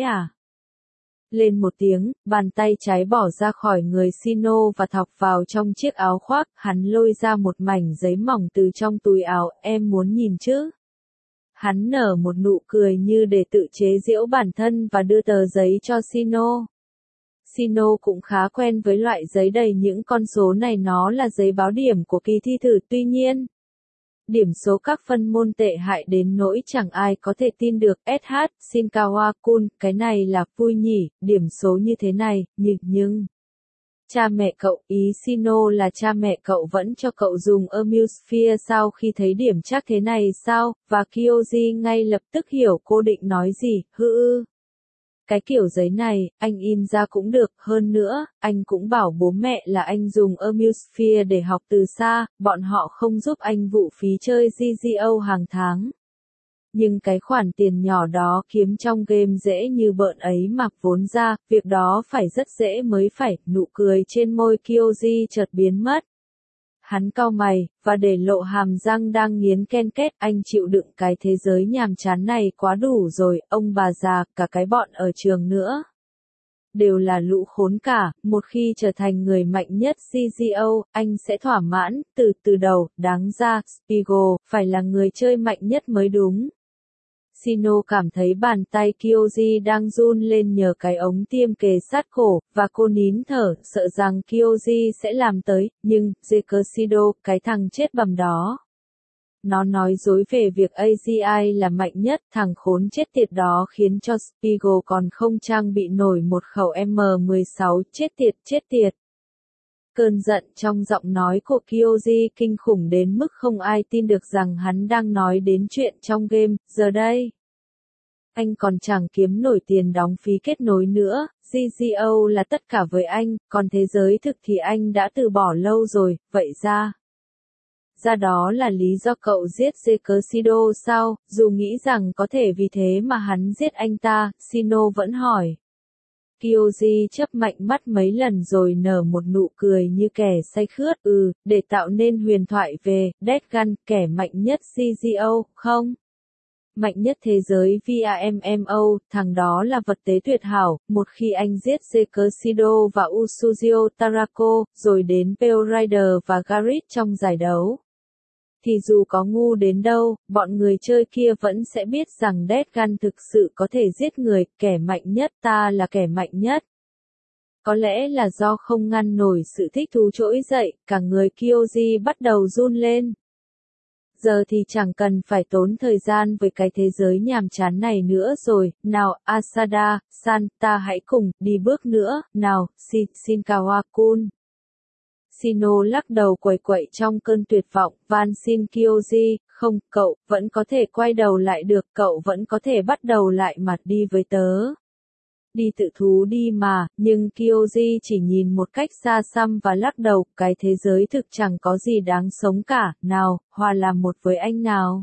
Lên một tiếng, bàn tay trái bỏ ra khỏi người Shino và thọc vào trong chiếc áo khoác, hắn lôi ra một mảnh giấy mỏng từ trong túi áo, em muốn nhìn chứ? Hắn nở một nụ cười như để tự chế giễu bản thân và đưa tờ giấy cho Shino. Shino cũng khá quen với loại giấy đầy những con số này, nó là giấy báo điểm của kỳ thi thử, tuy nhiên. Điểm số các phân môn tệ hại đến nỗi chẳng ai có thể tin được. SH, Shinkawa-kun, cái này là vui nhỉ, điểm số như thế này, nhưng. Cha mẹ cậu, ý Shino là cha mẹ cậu vẫn cho cậu dùng Amusphere sau khi thấy điểm chắc thế này sao, và Kyoji ngay lập tức hiểu cô định nói gì, Cái kiểu giấy này, anh in ra cũng được, hơn nữa, anh cũng bảo bố mẹ là anh dùng Amusphere để học từ xa, bọn họ không giúp anh vụ phí chơi GGO hàng tháng. Nhưng cái khoản tiền nhỏ đó kiếm trong game dễ như bợn ấy mà, vốn ra, việc đó phải rất dễ mới phải, nụ cười trên môi Kyoji chợt biến mất. Hắn cau mày, và để lộ hàm răng đang nghiến ken két, anh chịu đựng cái thế giới nhàm chán này quá đủ rồi, ông bà già, cả cái bọn ở trường nữa. Đều là lũ khốn cả, một khi trở thành người mạnh nhất CGO, anh sẽ thỏa mãn, từ đầu, đáng ra, Spiegel, phải là người chơi mạnh nhất mới đúng. Shino cảm thấy bàn tay Kyoji đang run lên nhờ cái ống tiêm kề sát cổ, và cô nín thở, sợ rằng Kyoji sẽ làm tới, nhưng, Zekushido, cái thằng chết bầm đó. Nó nói dối về việc AGI là mạnh nhất, thằng khốn chết tiệt đó khiến cho Spiegel còn không trang bị nổi một khẩu M16, chết tiệt. Cơn giận trong giọng nói của Kyoji kinh khủng đến mức không ai tin được rằng hắn đang nói đến chuyện trong game, giờ đây. Anh còn chẳng kiếm nổi tiền đóng phí kết nối nữa, GGO là tất cả với anh, còn thế giới thực thì anh đã từ bỏ lâu rồi, vậy ra đó là lý do cậu giết Zekushido sao, dù nghĩ rằng có thể vì thế mà hắn giết anh ta, Shino vẫn hỏi. Kyoji chớp mạnh mắt mấy lần rồi nở một nụ cười như kẻ say khướt, để tạo nên huyền thoại về Death Gun, kẻ mạnh nhất CGO, không? Mạnh nhất thế giới via MMO, thằng đó là vật tế tuyệt hảo, một khi anh giết Zekushido và Usujio Tarako, rồi đến Pale Rider và Garrett trong giải đấu. Thì dù có ngu đến đâu, bọn người chơi kia vẫn sẽ biết rằng Death Gun thực sự có thể giết người, kẻ mạnh nhất, ta là kẻ mạnh nhất. Có lẽ là do không ngăn nổi sự thích thú trỗi dậy, cả người Kyoji bắt đầu run lên. Giờ thì chẳng cần phải tốn thời gian với cái thế giới nhàm chán này nữa rồi, nào, Asada-san, ta hãy cùng, đi bước nữa, nào, Shinkawa-kun. Shino lắc đầu quẩy quậy trong cơn tuyệt vọng, van xin Kyoji, không, cậu, vẫn có thể quay đầu lại được, cậu vẫn có thể bắt đầu lại mà đi với tớ. Đi tự thú đi mà, nhưng Kyoji chỉ nhìn một cách xa xăm và lắc đầu, cái thế giới thực chẳng có gì đáng sống cả, nào, hòa làm một với anh nào.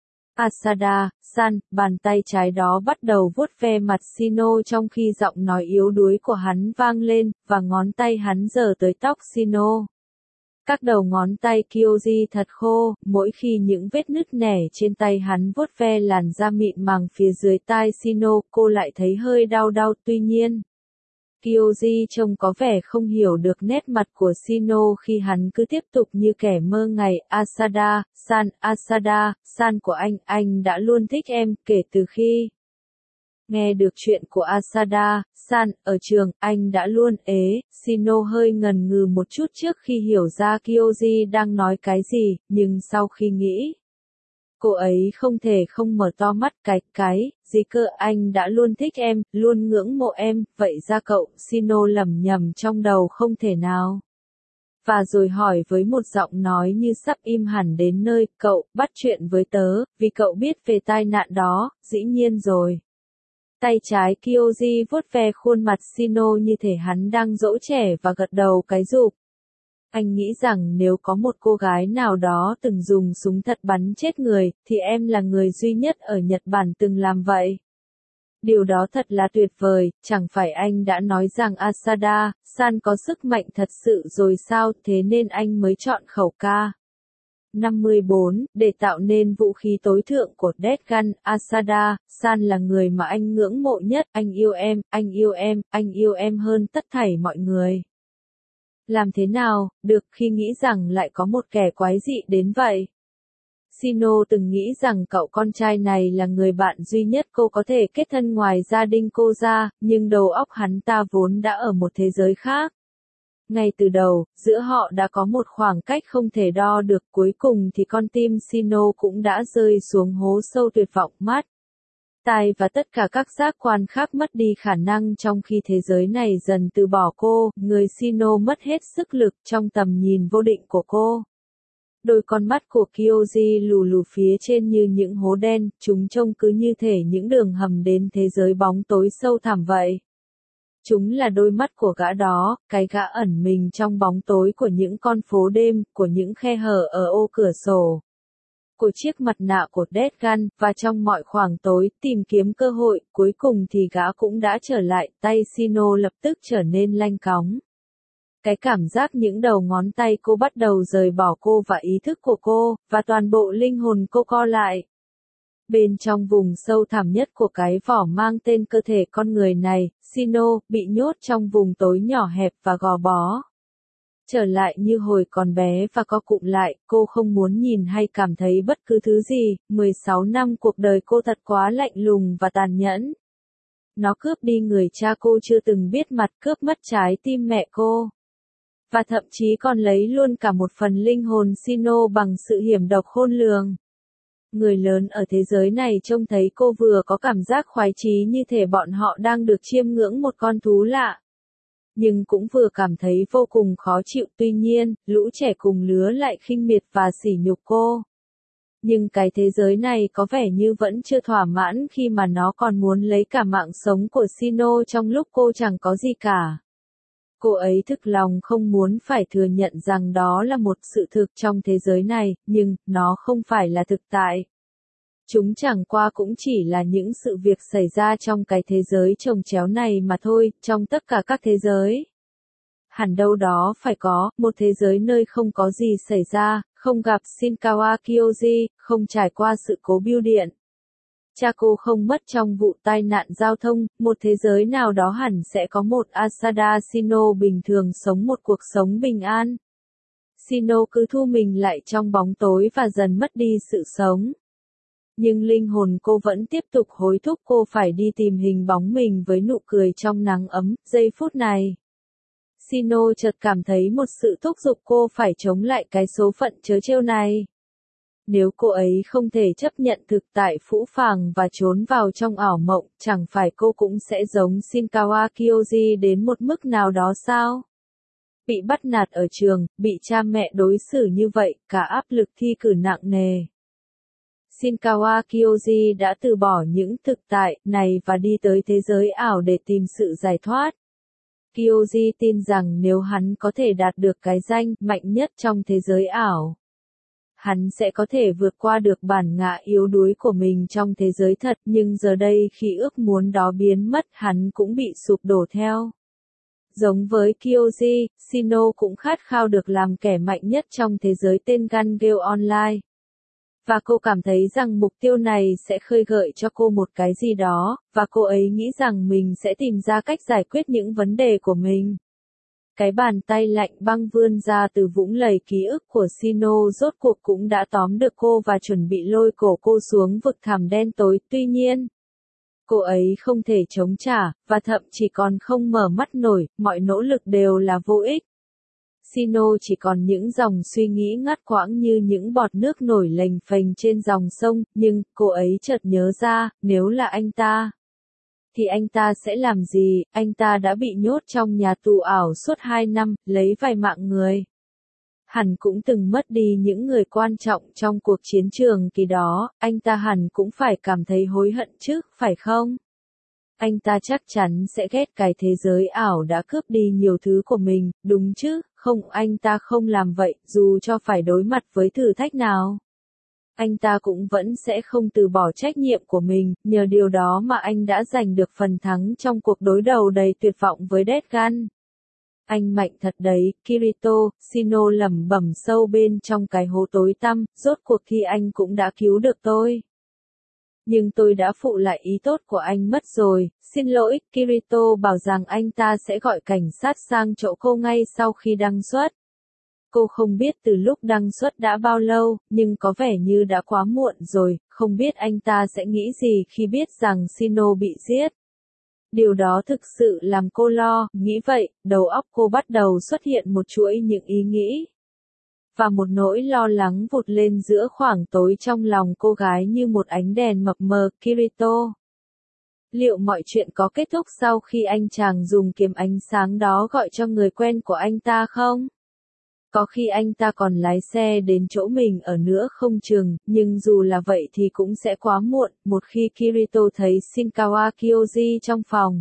Asada-san, bàn tay trái đó bắt đầu vuốt ve mặt Shino trong khi giọng nói yếu đuối của hắn vang lên, và ngón tay hắn giở tới tóc Shino. Các đầu ngón tay Kyoji thật khô, mỗi khi những vết nứt nẻ trên tay hắn vuốt ve làn da mịn màng phía dưới tai Shino, cô lại thấy hơi đau, tuy nhiên. Kyoji trông có vẻ không hiểu được nét mặt của Shino khi hắn cứ tiếp tục như kẻ mơ ngày, Asada-san của anh đã luôn thích em, kể từ khi nghe được chuyện của Asada-san, ở trường, anh đã luôn Shino hơi ngần ngừ một chút trước khi hiểu ra Kyoji đang nói cái gì, nhưng sau khi nghĩ Cô ấy không thể không mở to mắt gì cơ, anh đã luôn thích em, luôn ngưỡng mộ em, vậy ra cậu, Sino lẩm nhẩm trong đầu không thể nào. Và rồi hỏi với một giọng nói như sắp im hẳn đến nơi, cậu, bắt chuyện với tớ, vì cậu biết về tai nạn đó, dĩ nhiên rồi. Tay trái Kyoji vuốt ve khuôn mặt Sino như thể hắn đang dỗ trẻ và gật đầu cái rụp. Anh nghĩ rằng nếu có một cô gái nào đó từng dùng súng thật bắn chết người, thì em là người duy nhất ở Nhật Bản từng làm vậy. Điều đó thật là tuyệt vời, chẳng phải anh đã nói rằng Asada-san có sức mạnh thật sự rồi sao, thế nên anh mới chọn khẩu K54, để tạo nên vũ khí tối thượng của Death Gun. Asada-san là người mà anh ngưỡng mộ nhất, anh yêu em, anh yêu em, anh yêu em hơn tất thảy mọi người. Làm thế nào, được khi nghĩ rằng lại có một kẻ quái dị đến vậy? Sino từng nghĩ rằng cậu con trai này là người bạn duy nhất cô có thể kết thân ngoài gia đình cô ra, nhưng đầu óc hắn ta vốn đã ở một thế giới khác. Ngay từ đầu, giữa họ đã có một khoảng cách không thể đo được, cuối cùng thì con tim Sino cũng đã rơi xuống hố sâu tuyệt vọng, mắt, tai và tất cả các giác quan khác mất đi khả năng trong khi thế giới này dần từ bỏ cô, người Sino mất hết sức lực trong tầm nhìn vô định của cô. Đôi con mắt của Kyoji lù lù phía trên như những hố đen, chúng trông cứ như thể những đường hầm đến thế giới bóng tối sâu thẳm vậy. Chúng là đôi mắt của gã đó, cái gã ẩn mình trong bóng tối của những con phố đêm, của những khe hở ở ô cửa sổ, của chiếc mặt nạ của Death Gun, và trong mọi khoảng tối, tìm kiếm cơ hội, cuối cùng thì gã cũng đã trở lại, tay Sino lập tức trở nên lanh cóng. Cái cảm giác những đầu ngón tay cô bắt đầu rời bỏ cô và ý thức của cô, và toàn bộ linh hồn cô co lại. Bên trong vùng sâu thẳm nhất của cái vỏ mang tên cơ thể con người này, Sino bị nhốt trong vùng tối nhỏ hẹp và gò bó. Trở lại như hồi còn bé và co cụm lại, cô không muốn nhìn hay cảm thấy bất cứ thứ gì, 16 năm cuộc đời cô thật quá lạnh lùng và tàn nhẫn. Nó cướp đi người cha cô chưa từng biết mặt, cướp mất trái tim mẹ cô. Và thậm chí còn lấy luôn cả một phần linh hồn Sino bằng sự hiểm độc khôn lường. Người lớn ở thế giới này trông thấy cô vừa có cảm giác khoái chí như thể bọn họ đang được chiêm ngưỡng một con thú lạ. Nhưng cũng vừa cảm thấy vô cùng khó chịu, tuy nhiên, lũ trẻ cùng lứa lại khinh miệt và sỉ nhục cô. Nhưng cái thế giới này có vẻ như vẫn chưa thỏa mãn khi mà nó còn muốn lấy cả mạng sống của Sino trong lúc cô chẳng có gì cả. Cô ấy thực lòng không muốn phải thừa nhận rằng đó là một sự thực trong thế giới này, nhưng, nó không phải là thực tại. Chúng chẳng qua cũng chỉ là những sự việc xảy ra trong cái thế giới chồng chéo này mà thôi, trong tất cả các thế giới. Hẳn đâu đó phải có, một thế giới nơi không có gì xảy ra, không gặp Shinkawa Kyoji, không trải qua sự cố bưu điện. Cha cô không mất trong vụ tai nạn giao thông, một thế giới nào đó hẳn sẽ có một Asada Sino bình thường sống một cuộc sống bình an. Sino cứ thu mình lại trong bóng tối và dần mất đi sự sống. Nhưng linh hồn cô vẫn tiếp tục hối thúc cô phải đi tìm hình bóng mình với nụ cười trong nắng ấm, giây phút này. Sino chợt cảm thấy một sự thúc giục cô phải chống lại cái số phận trớ trêu này. Nếu cô ấy không thể chấp nhận thực tại phũ phàng và trốn vào trong ảo mộng, chẳng phải cô cũng sẽ giống Shinkawa Kyoji đến một mức nào đó sao? Bị bắt nạt ở trường, bị cha mẹ đối xử như vậy, cả áp lực thi cử nặng nề. Shinkawa Kyoji đã từ bỏ những thực tại này và đi tới thế giới ảo để tìm sự giải thoát. Kyoji tin rằng nếu hắn có thể đạt được cái danh mạnh nhất trong thế giới ảo, hắn sẽ có thể vượt qua được bản ngã yếu đuối của mình trong thế giới thật, nhưng giờ đây khi ước muốn đó biến mất, hắn cũng bị sụp đổ theo. Giống với Kyoji, Sino cũng khát khao được làm kẻ mạnh nhất trong thế giới tên Gun Gale Online. Và cô cảm thấy rằng mục tiêu này sẽ khơi gợi cho cô một cái gì đó, và cô ấy nghĩ rằng mình sẽ tìm ra cách giải quyết những vấn đề của mình. Cái bàn tay lạnh băng vươn ra từ vũng lầy ký ức của Sino rốt cuộc cũng đã tóm được cô và chuẩn bị lôi cổ cô xuống vực thẳm đen tối, tuy nhiên, cô ấy không thể chống trả, và thậm chí còn không mở mắt nổi, mọi nỗ lực đều là vô ích. Shino chỉ còn những dòng suy nghĩ ngắt quãng như những bọt nước nổi lềnh phềnh trên dòng sông, nhưng cô ấy chợt nhớ ra, nếu là anh ta, thì anh ta sẽ làm gì? Anh ta đã bị nhốt trong nhà tù ảo suốt 2 năm, lấy vài mạng người. Hẳn cũng từng mất đi những người quan trọng trong cuộc chiến trường kỳ đó, anh ta hẳn cũng phải cảm thấy hối hận chứ, phải không? Anh ta chắc chắn sẽ ghét cái thế giới ảo đã cướp đi nhiều thứ của mình, đúng chứ? Không, anh ta không làm vậy, dù cho phải đối mặt với thử thách nào. Anh ta cũng vẫn sẽ không từ bỏ trách nhiệm của mình, nhờ điều đó mà anh đã giành được phần thắng trong cuộc đối đầu đầy tuyệt vọng với Deathgun. Anh mạnh thật đấy, Kirito, Shino lẩm bẩm sâu bên trong cái hố tối tăm, rốt cuộc thì anh cũng đã cứu được tôi. Nhưng tôi đã phụ lại ý tốt của anh mất rồi, xin lỗi, Kirito bảo rằng anh ta sẽ gọi cảnh sát sang chỗ cô ngay sau khi đăng xuất. Cô không biết từ lúc đăng xuất đã bao lâu, nhưng có vẻ như đã quá muộn rồi, không biết anh ta sẽ nghĩ gì khi biết rằng Shino bị giết. Điều đó thực sự làm cô lo, nghĩ vậy, đầu óc cô bắt đầu xuất hiện một chuỗi những ý nghĩ. Và một nỗi lo lắng vụt lên giữa khoảng tối trong lòng cô gái như một ánh đèn mập mờ, Kirito. Liệu mọi chuyện có kết thúc sau khi anh chàng dùng kiếm ánh sáng đó gọi cho người quen của anh ta không? Có khi anh ta còn lái xe đến chỗ mình ở nữa không chừng, nhưng dù là vậy thì cũng sẽ quá muộn, một khi Kirito thấy Shinkawa Kyoji trong phòng.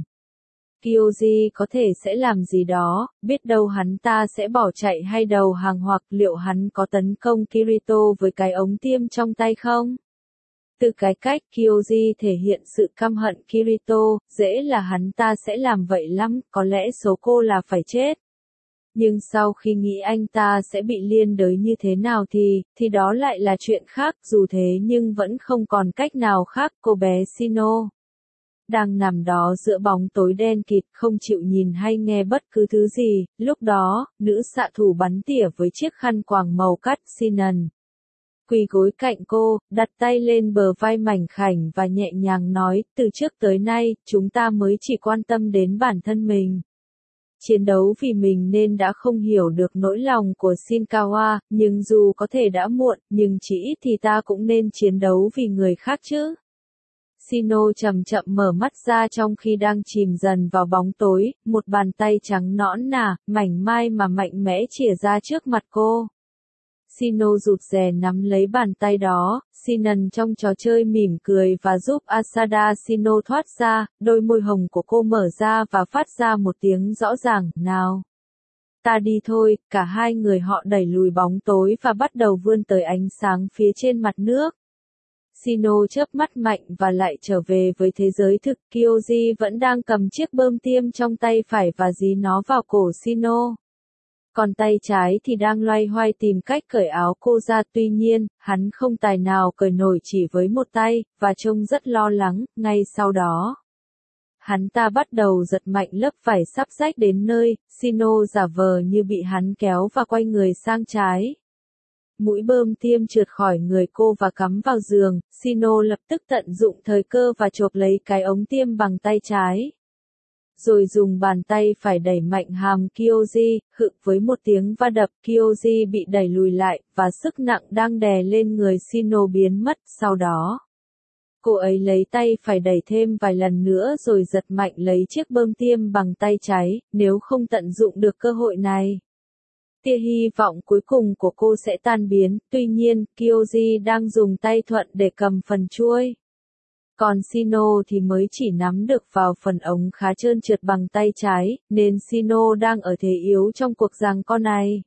Kyoji có thể sẽ làm gì đó, biết đâu hắn ta sẽ bỏ chạy hay đầu hàng hoặc liệu hắn có tấn công Kirito với cái ống tiêm trong tay không? Từ cái cách Kyoji thể hiện sự căm hận Kirito, dễ là hắn ta sẽ làm vậy lắm, có lẽ số cô là phải chết. Nhưng sau khi nghĩ anh ta sẽ bị liên đới như thế nào thì đó lại là chuyện khác, dù thế nhưng vẫn không còn cách nào khác, cô bé Shino đang nằm đó giữa bóng tối đen kịt, không chịu nhìn hay nghe bất cứ thứ gì. Lúc đó, nữ xạ thủ bắn tỉa với chiếc khăn quàng màu cắt Sinan quỳ gối cạnh cô, đặt tay lên bờ vai mảnh khảnh và nhẹ nhàng nói, từ trước tới nay, chúng ta mới chỉ quan tâm đến bản thân mình. Chiến đấu vì mình nên đã không hiểu được nỗi lòng của Shinkawa, nhưng dù có thể đã muộn, nhưng chỉ ít thì ta cũng nên chiến đấu vì người khác chứ. Shino chậm chậm mở mắt ra trong khi đang chìm dần vào bóng tối, một bàn tay trắng nõn nà, mảnh mai mà mạnh mẽ chìa ra trước mặt cô. Shino rụt rè nắm lấy bàn tay đó, Sinan trong trò chơi mỉm cười và giúp Asada Shino thoát ra, đôi môi hồng của cô mở ra và phát ra một tiếng rõ ràng, nào. Ta đi thôi, cả hai người họ đẩy lùi bóng tối và bắt đầu vươn tới ánh sáng phía trên mặt nước. Shino chớp mắt mạnh và lại trở về với thế giới thực, Kyoji vẫn đang cầm chiếc bơm tiêm trong tay phải và dí nó vào cổ Shino. Còn tay trái thì đang loay hoay tìm cách cởi áo cô ra, tuy nhiên, hắn không tài nào cởi nổi chỉ với một tay, và trông rất lo lắng. Ngay sau đó, hắn ta bắt đầu giật mạnh lớp vải sắp rách đến nơi, Shino giả vờ như bị hắn kéo và quay người sang trái. Mũi bơm tiêm trượt khỏi người cô và cắm vào giường, Shino lập tức tận dụng thời cơ và chộp lấy cái ống tiêm bằng tay trái. Rồi dùng bàn tay phải đẩy mạnh hàm Kyoji, hự với một tiếng va đập, Kyoji bị đẩy lùi lại, và sức nặng đang đè lên người Shino biến mất, sau đó. Cô ấy lấy tay phải đẩy thêm vài lần nữa rồi giật mạnh lấy chiếc bơm tiêm bằng tay trái, nếu không tận dụng được cơ hội này. Tia hy vọng cuối cùng của cô sẽ tan biến, tuy nhiên, Kyoji đang dùng tay thuận để cầm phần chuôi. Còn Shino thì mới chỉ nắm được vào phần ống khá trơn trượt bằng tay trái, nên Shino đang ở thế yếu trong cuộc giằng co này.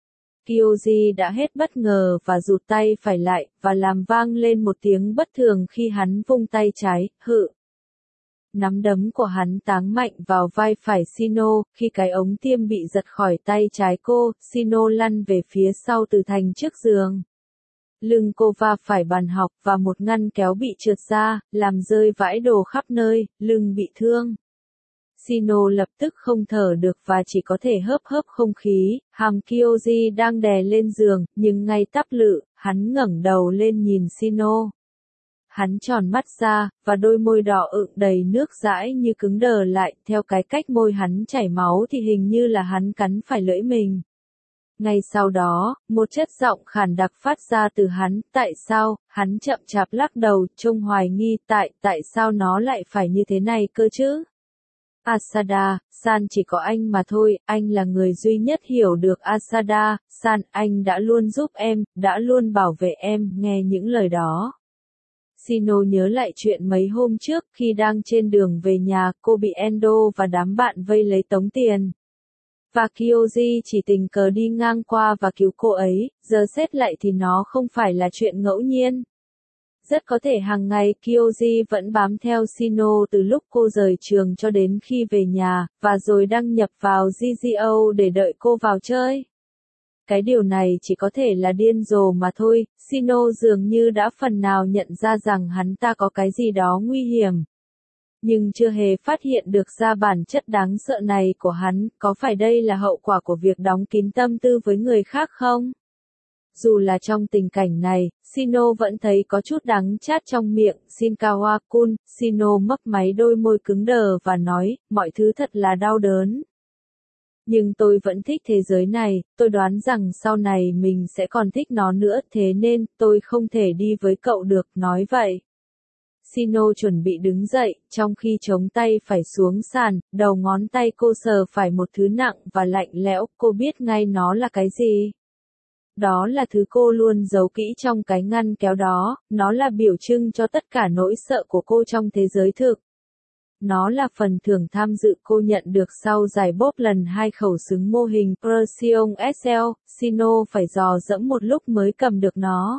Kyoji đã hết bất ngờ và rụt tay phải lại, và làm vang lên một tiếng bất thường khi hắn vung tay trái, hự. Nắm đấm của hắn táng mạnh vào vai phải Shino, khi cái ống tiêm bị giật khỏi tay trái cô, Shino lăn về phía sau từ thành trước giường. Lưng cô va phải bàn học và một ngăn kéo bị trượt ra, làm rơi vãi đồ khắp nơi, lưng bị thương. Shino lập tức không thở được và chỉ có thể hớp hớp không khí, hàm Kyoji đang đè lên giường, nhưng ngay tắp lự, hắn ngẩng đầu lên nhìn Shino. Hắn tròn mắt ra, và đôi môi đỏ ửng đầy nước dãi như cứng đờ lại, theo cái cách môi hắn chảy máu thì hình như là hắn cắn phải lưỡi mình. Ngay sau đó, một chất giọng khàn đặc phát ra từ hắn, tại sao, hắn chậm chạp lắc đầu, trông hoài nghi, tại sao nó lại phải như thế này cơ chứ? Asada, San chỉ có anh mà thôi, anh là người duy nhất hiểu được Asada, San, anh đã luôn giúp em, đã luôn bảo vệ em, nghe những lời đó. Shino nhớ lại chuyện mấy hôm trước, khi đang trên đường về nhà, cô bị Endo và đám bạn vây lấy tống tiền. Và Kyoji chỉ tình cờ đi ngang qua và cứu cô ấy, giờ xét lại thì nó không phải là chuyện ngẫu nhiên. Rất có thể hàng ngày Kyoji vẫn bám theo Shino từ lúc cô rời trường cho đến khi về nhà, và rồi đăng nhập vào GGO để đợi cô vào chơi. Cái điều này chỉ có thể là điên rồ mà thôi, Shino dường như đã phần nào nhận ra rằng hắn ta có cái gì đó nguy hiểm. Nhưng chưa hề phát hiện được ra bản chất đáng sợ này của hắn, có phải đây là hậu quả của việc đóng kín tâm tư với người khác không? Dù là trong tình cảnh này, Shino vẫn thấy có chút đắng chát trong miệng, Shinkawa-kun, Shino mấp máy đôi môi cứng đờ và nói, mọi thứ thật là đau đớn. Nhưng tôi vẫn thích thế giới này, tôi đoán rằng sau này mình sẽ còn thích nó nữa, thế nên, tôi không thể đi với cậu được, nói vậy. Shino chuẩn bị đứng dậy, trong khi chống tay phải xuống sàn, đầu ngón tay cô sờ phải một thứ nặng và lạnh lẽo, cô biết ngay nó là cái gì. Đó là thứ cô luôn giấu kỹ trong cái ngăn kéo đó, nó là biểu trưng cho tất cả nỗi sợ của cô trong thế giới thực. Nó là phần thưởng tham dự cô nhận được sau giải bóp lần 2 khẩu súng mô hình Precision SL, Shino phải dò dẫm một lúc mới cầm được nó.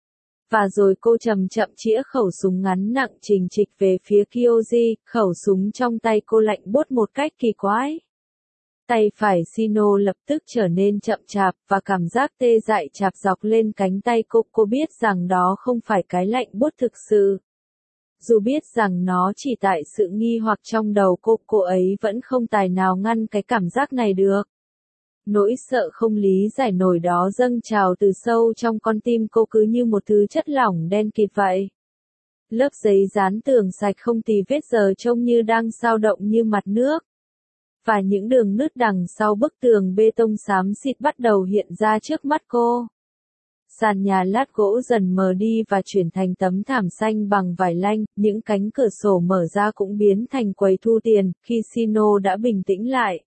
Và rồi cô chậm chậm chĩa khẩu súng ngắn nặng trình trịch về phía Kyoji, khẩu súng trong tay cô lạnh buốt một cách kỳ quái. Tay phải Shino lập tức trở nên chậm chạp, và cảm giác tê dại chạp dọc lên cánh tay cô biết rằng đó không phải cái lạnh buốt thực sự. Dù biết rằng nó chỉ tại sự nghi hoặc trong đầu cô ấy vẫn không tài nào ngăn cái cảm giác này được. Nỗi sợ không lý giải nổi đó dâng trào từ sâu trong con tim cô cứ như một thứ chất lỏng đen kịt vậy. Lớp giấy dán tường sạch không tì vết giờ trông như đang xao động như mặt nước. Và những đường nứt đằng sau bức tường bê tông xám xịt bắt đầu hiện ra trước mắt cô. Sàn nhà lát gỗ dần mờ đi và chuyển thành tấm thảm xanh bằng vải lanh, những cánh cửa sổ mở ra cũng biến thành quầy thu tiền, khi Shino đã bình tĩnh lại.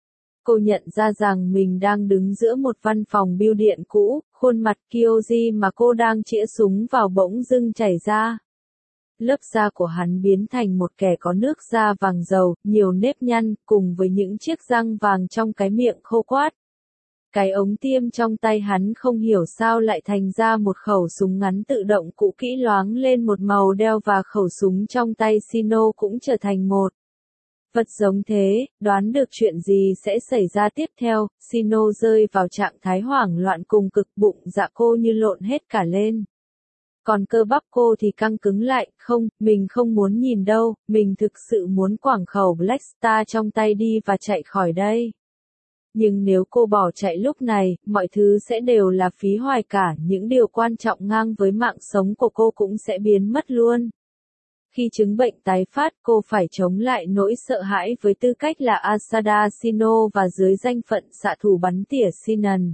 Cô nhận ra rằng mình đang đứng giữa một văn phòng bưu điện cũ, khuôn mặt Kyoji mà cô đang chĩa súng vào bỗng dưng chảy ra. Lớp da của hắn biến thành một kẻ có nước da vàng dầu, nhiều nếp nhăn, cùng với những chiếc răng vàng trong cái miệng khô quát. Cái ống tiêm trong tay hắn không hiểu sao lại thành ra một khẩu súng ngắn tự động cũ kỹ loáng lên một màu đeo và khẩu súng trong tay Shino cũng trở thành một vật giống thế, đoán được chuyện gì sẽ xảy ra tiếp theo, Shino rơi vào trạng thái hoảng loạn cùng cực, bụng dạ cô như lộn hết cả lên. Còn cơ bắp cô thì căng cứng lại, không, mình không muốn nhìn đâu, mình thực sự muốn quẳng khẩu Black Star trong tay đi và chạy khỏi đây. Nhưng nếu cô bỏ chạy lúc này, mọi thứ sẽ đều là phí hoài cả, những điều quan trọng ngang với mạng sống của cô cũng sẽ biến mất luôn. Khi chứng bệnh tái phát, cô phải chống lại nỗi sợ hãi với tư cách là Asada Shino và dưới danh phận xạ thủ bắn tỉa Shinan.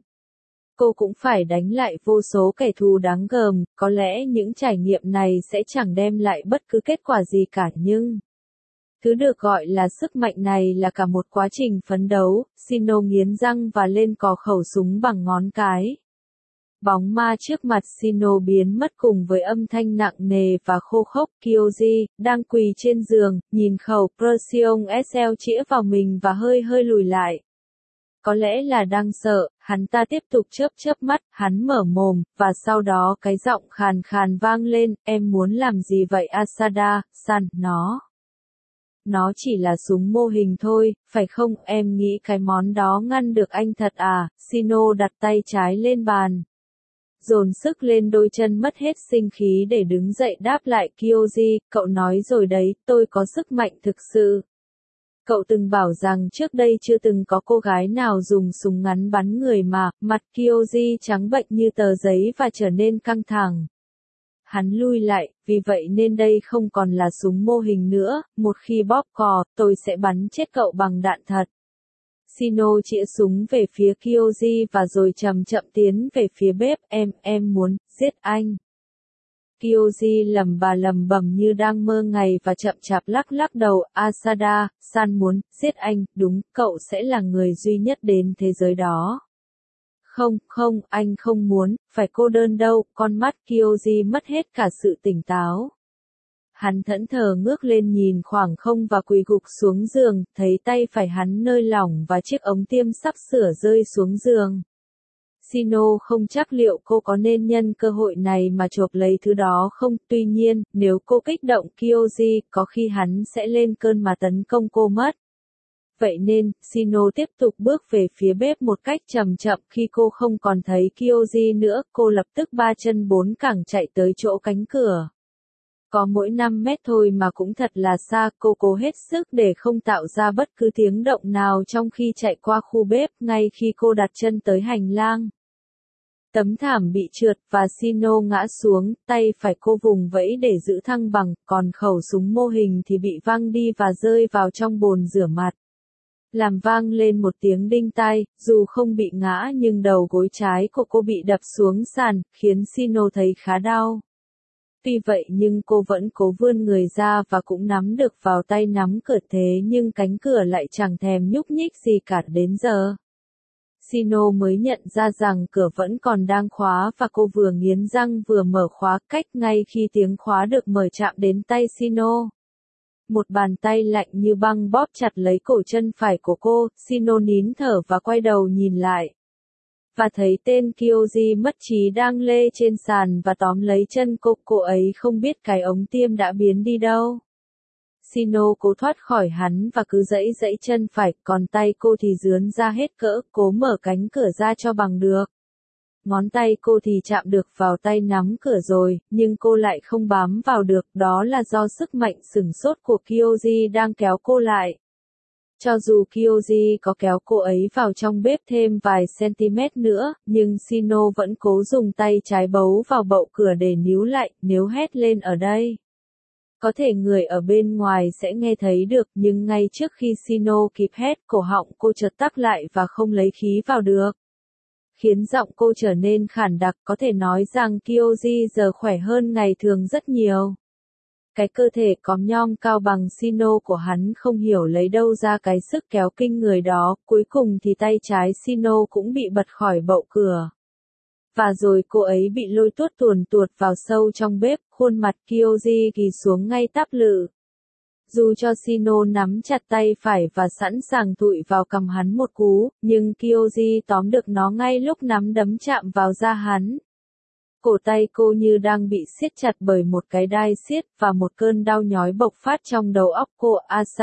Cô cũng phải đánh lại vô số kẻ thù đáng gờm, có lẽ những trải nghiệm này sẽ chẳng đem lại bất cứ kết quả gì cả nhưng... Thứ được gọi là sức mạnh này là cả một quá trình phấn đấu, Shino nghiến răng và lên cò khẩu súng bằng ngón cái. Bóng ma trước mặt Shino biến mất cùng với âm thanh nặng nề và khô khốc. Kyoji, đang quỳ trên giường, nhìn khẩu Precision SL chĩa vào mình và hơi lùi lại. Có lẽ là đang sợ, hắn ta tiếp tục chớp mắt, hắn mở mồm, và sau đó cái giọng khàn khàn vang lên, em muốn làm gì vậy Asada-san, Nó chỉ là súng mô hình thôi, phải không, em nghĩ cái món đó ngăn được anh thật à, Shino đặt tay trái lên bàn. Dồn sức lên đôi chân mất hết sinh khí để đứng dậy đáp lại Kyoji, cậu nói rồi đấy, tôi có sức mạnh thực sự. Cậu từng bảo rằng trước đây chưa từng có cô gái nào dùng súng ngắn bắn người mà, mặt Kyoji trắng bệch như tờ giấy và trở nên căng thẳng. Hắn lui lại, vì vậy nên đây không còn là súng mô hình nữa, một khi bóp cò, tôi sẽ bắn chết cậu bằng đạn thật. Shino chĩa súng về phía Kyoji và rồi chậm chậm tiến về phía bếp, em muốn giết anh. Kyoji lẩm bẩm như đang mơ ngày và chậm chạp lắc lắc đầu, Asada-san muốn giết anh, đúng, cậu sẽ là người duy nhất đến thế giới đó. Không, anh không muốn, phải cô đơn đâu, con mắt Kyoji mất hết cả sự tỉnh táo. Hắn thẫn thờ ngước lên nhìn khoảng không và quỳ gục xuống giường, thấy tay phải hắn nơi lỏng và chiếc ống tiêm sắp sửa rơi xuống giường. Shino không chắc liệu cô có nên nhân cơ hội này mà chộp lấy thứ đó không, tuy nhiên, nếu cô kích động Kyoji, có khi hắn sẽ lên cơn mà tấn công cô mất. Vậy nên, Shino tiếp tục bước về phía bếp một cách chậm chậm, khi cô không còn thấy Kyoji nữa, cô lập tức ba chân bốn cẳng chạy tới chỗ cánh cửa. Có mỗi 5 mét thôi mà cũng thật là xa, cô cố hết sức để không tạo ra bất cứ tiếng động nào trong khi chạy qua khu bếp, ngay khi cô đặt chân tới hành lang. Tấm thảm bị trượt và Shino ngã xuống, tay phải cô vùng vẫy để giữ thăng bằng, còn khẩu súng mô hình thì bị văng đi và rơi vào trong bồn rửa mặt. Làm vang lên một tiếng đinh tai, dù không bị ngã nhưng đầu gối trái của cô bị đập xuống sàn, khiến Shino thấy khá đau. Tuy vậy nhưng cô vẫn cố vươn người ra và cũng nắm được vào tay nắm cửa, thế nhưng cánh cửa lại chẳng thèm nhúc nhích gì cả đến giờ. Shino mới nhận ra rằng cửa vẫn còn đang khóa và cô vừa nghiến răng vừa mở khóa cách ngay khi tiếng khóa được mở chạm đến tay Shino. Một bàn tay lạnh như băng bóp chặt lấy cổ chân phải của cô, Shino nín thở và quay đầu nhìn lại. Và thấy tên Kyoji mất trí đang lê trên sàn và tóm lấy chân cô ấy không biết cái ống tiêm đã biến đi đâu. Shino cố thoát khỏi hắn và cứ giãy chân phải, còn tay cô thì rướn ra hết cỡ, cố mở cánh cửa ra cho bằng được. Ngón tay cô thì chạm được vào tay nắm cửa rồi, nhưng cô lại không bám vào được, đó là do sức mạnh sửng sốt của Kyoji đang kéo cô lại. Cho dù Kyoji có kéo cô ấy vào trong bếp thêm vài cm nữa, nhưng Shino vẫn cố dùng tay trái bấu vào bậu cửa để níu lại, nếu hét lên ở đây. Có thể người ở bên ngoài sẽ nghe thấy được, nhưng ngay trước khi Shino kịp hét, cổ họng cô chợt tắc lại và không lấy khí vào được. Khiến giọng cô trở nên khản đặc, có thể nói rằng Kyoji giờ khỏe hơn ngày thường rất nhiều. Cái cơ thể cóm nhom cao bằng Shino của hắn không hiểu lấy đâu ra cái sức kéo kinh người đó, cuối cùng thì tay trái Shino cũng bị bật khỏi bậu cửa. Và rồi cô ấy bị lôi tuồn tuột vào sâu trong bếp, khuôn mặt Kyoji ghi xuống ngay táp lự. Dù cho Shino nắm chặt tay phải và sẵn sàng thụi vào cằm hắn một cú, nhưng Kyoji tóm được nó ngay lúc nắm đấm chạm vào da hắn. Cổ tay cô như đang bị siết chặt bởi một cái đai siết, và một cơn đau nhói bộc phát trong đầu óc cô.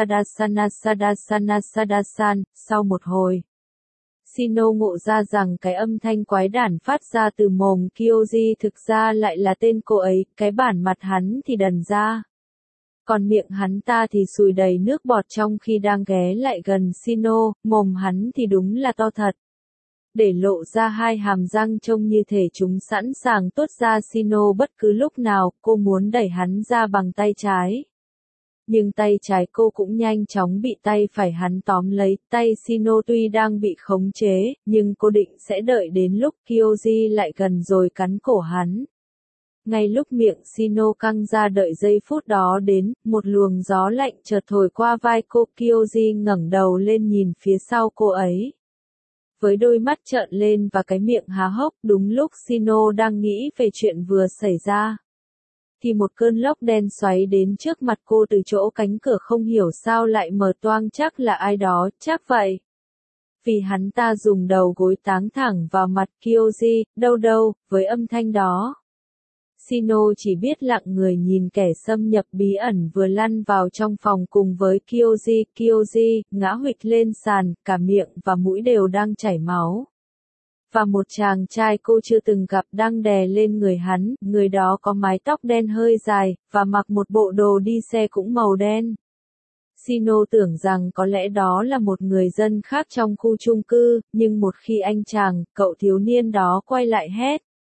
Asada-san, sau một hồi. Shino ngộ ra rằng cái âm thanh quái đản phát ra từ mồm Kyoji thực ra lại là tên cô ấy, cái bản mặt hắn thì đần ra. Còn miệng hắn ta thì sùi đầy nước bọt trong khi đang ghé lại gần Shino, mồm hắn thì đúng là to thật. Để lộ ra hai hàm răng trông như thể chúng sẵn sàng tuốt ra Shino bất cứ lúc nào, cô muốn đẩy hắn ra bằng tay trái. Nhưng tay trái cô cũng nhanh chóng bị tay phải hắn tóm lấy, tay Shino tuy đang bị khống chế, nhưng cô định sẽ đợi đến lúc Kyoji lại gần rồi cắn cổ hắn. Ngay lúc miệng Shino căng ra đợi giây phút đó đến, một luồng gió lạnh chợt thổi qua vai cô. Kyoji ngẩng đầu lên nhìn phía sau cô ấy. Với đôi mắt trợn lên và cái miệng há hốc, đúng lúc Shino đang nghĩ về chuyện vừa xảy ra, thì một cơn lốc đen xoáy đến trước mặt cô từ chỗ cánh cửa không hiểu sao lại mở toang, chắc là ai đó, chắc vậy. Vì hắn ta dùng đầu gối táng thẳng vào mặt Kyoji, đâu, với âm thanh đó. Shino chỉ biết lặng người nhìn kẻ xâm nhập bí ẩn vừa lăn vào trong phòng cùng với Kyoji, ngã huỵch lên sàn, cả miệng và mũi đều đang chảy máu. Và một chàng trai cô chưa từng gặp đang đè lên người hắn, người đó có mái tóc đen hơi dài, và mặc một bộ đồ đi xe cũng màu đen. Shino tưởng rằng có lẽ đó là một người dân khác trong khu chung cư, nhưng một khi anh chàng, cậu thiếu niên đó quay lại hét.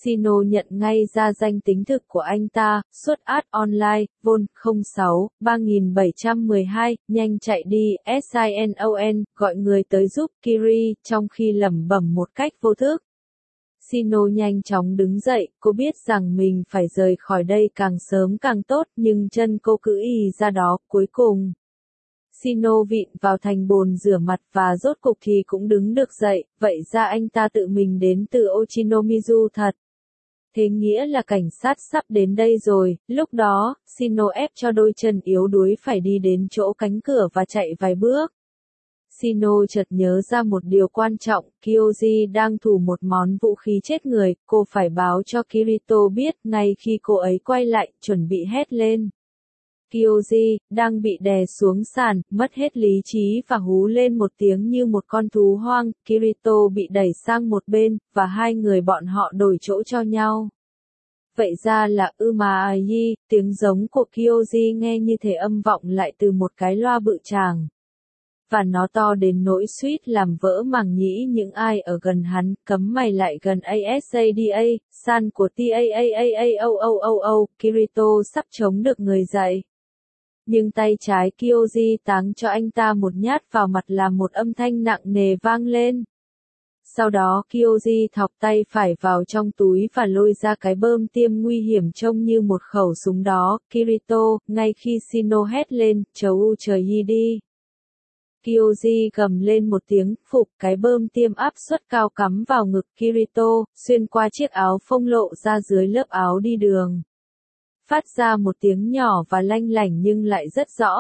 Shino nhận ngay ra danh tính thực của anh ta, xuất ad online, Vol 06 3712, nhanh chạy đi, SINON, gọi người tới giúp Kiri, trong khi lẩm bẩm một cách vô thức. Shino nhanh chóng đứng dậy, cô biết rằng mình phải rời khỏi đây càng sớm càng tốt, nhưng chân cô cứ ì ra đó, cuối cùng. Shino vịn vào thành bồn rửa mặt và rốt cục thì cũng đứng được dậy, vậy ra anh ta tự mình đến từ Ochinomizu thật. Thế nghĩa là cảnh sát sắp đến đây rồi, lúc đó, Shino ép cho đôi chân yếu đuối phải đi đến chỗ cánh cửa và chạy vài bước. Shino chợt nhớ ra một điều quan trọng, Kyoji đang thủ một món vũ khí chết người, cô phải báo cho Kirito biết, ngay khi cô ấy quay lại, chuẩn bị hét lên. Kyoji, đang bị đè xuống sàn, mất hết lý trí và hú lên một tiếng như một con thú hoang, Kirito bị đẩy sang một bên, và hai người bọn họ đổi chỗ cho nhau. Vậy ra là Umai, tiếng giống của Kyoji nghe như thể âm vọng lại từ một cái loa bự tràng. Và nó to đến nỗi suýt làm vỡ màng nhĩ những ai ở gần hắn, cấm mày lại gần ASADA, san của TAAAAOOOO, Kirito sắp chống được người dậy. Nhưng tay trái Kyoji táng cho anh ta một nhát vào mặt làm một âm thanh nặng nề vang lên. Sau đó Kyoji thọc tay phải vào trong túi và lôi ra cái bơm tiêm nguy hiểm trông như một khẩu súng đó, Kirito, ngay khi Shino hét lên, chấu trời hi đi. Kyoji gầm lên một tiếng, phục cái bơm tiêm áp suất cao cắm vào ngực Kirito, xuyên qua chiếc áo phông lộ ra dưới lớp áo đi đường. Phát ra một tiếng nhỏ và lanh lảnh nhưng lại rất rõ.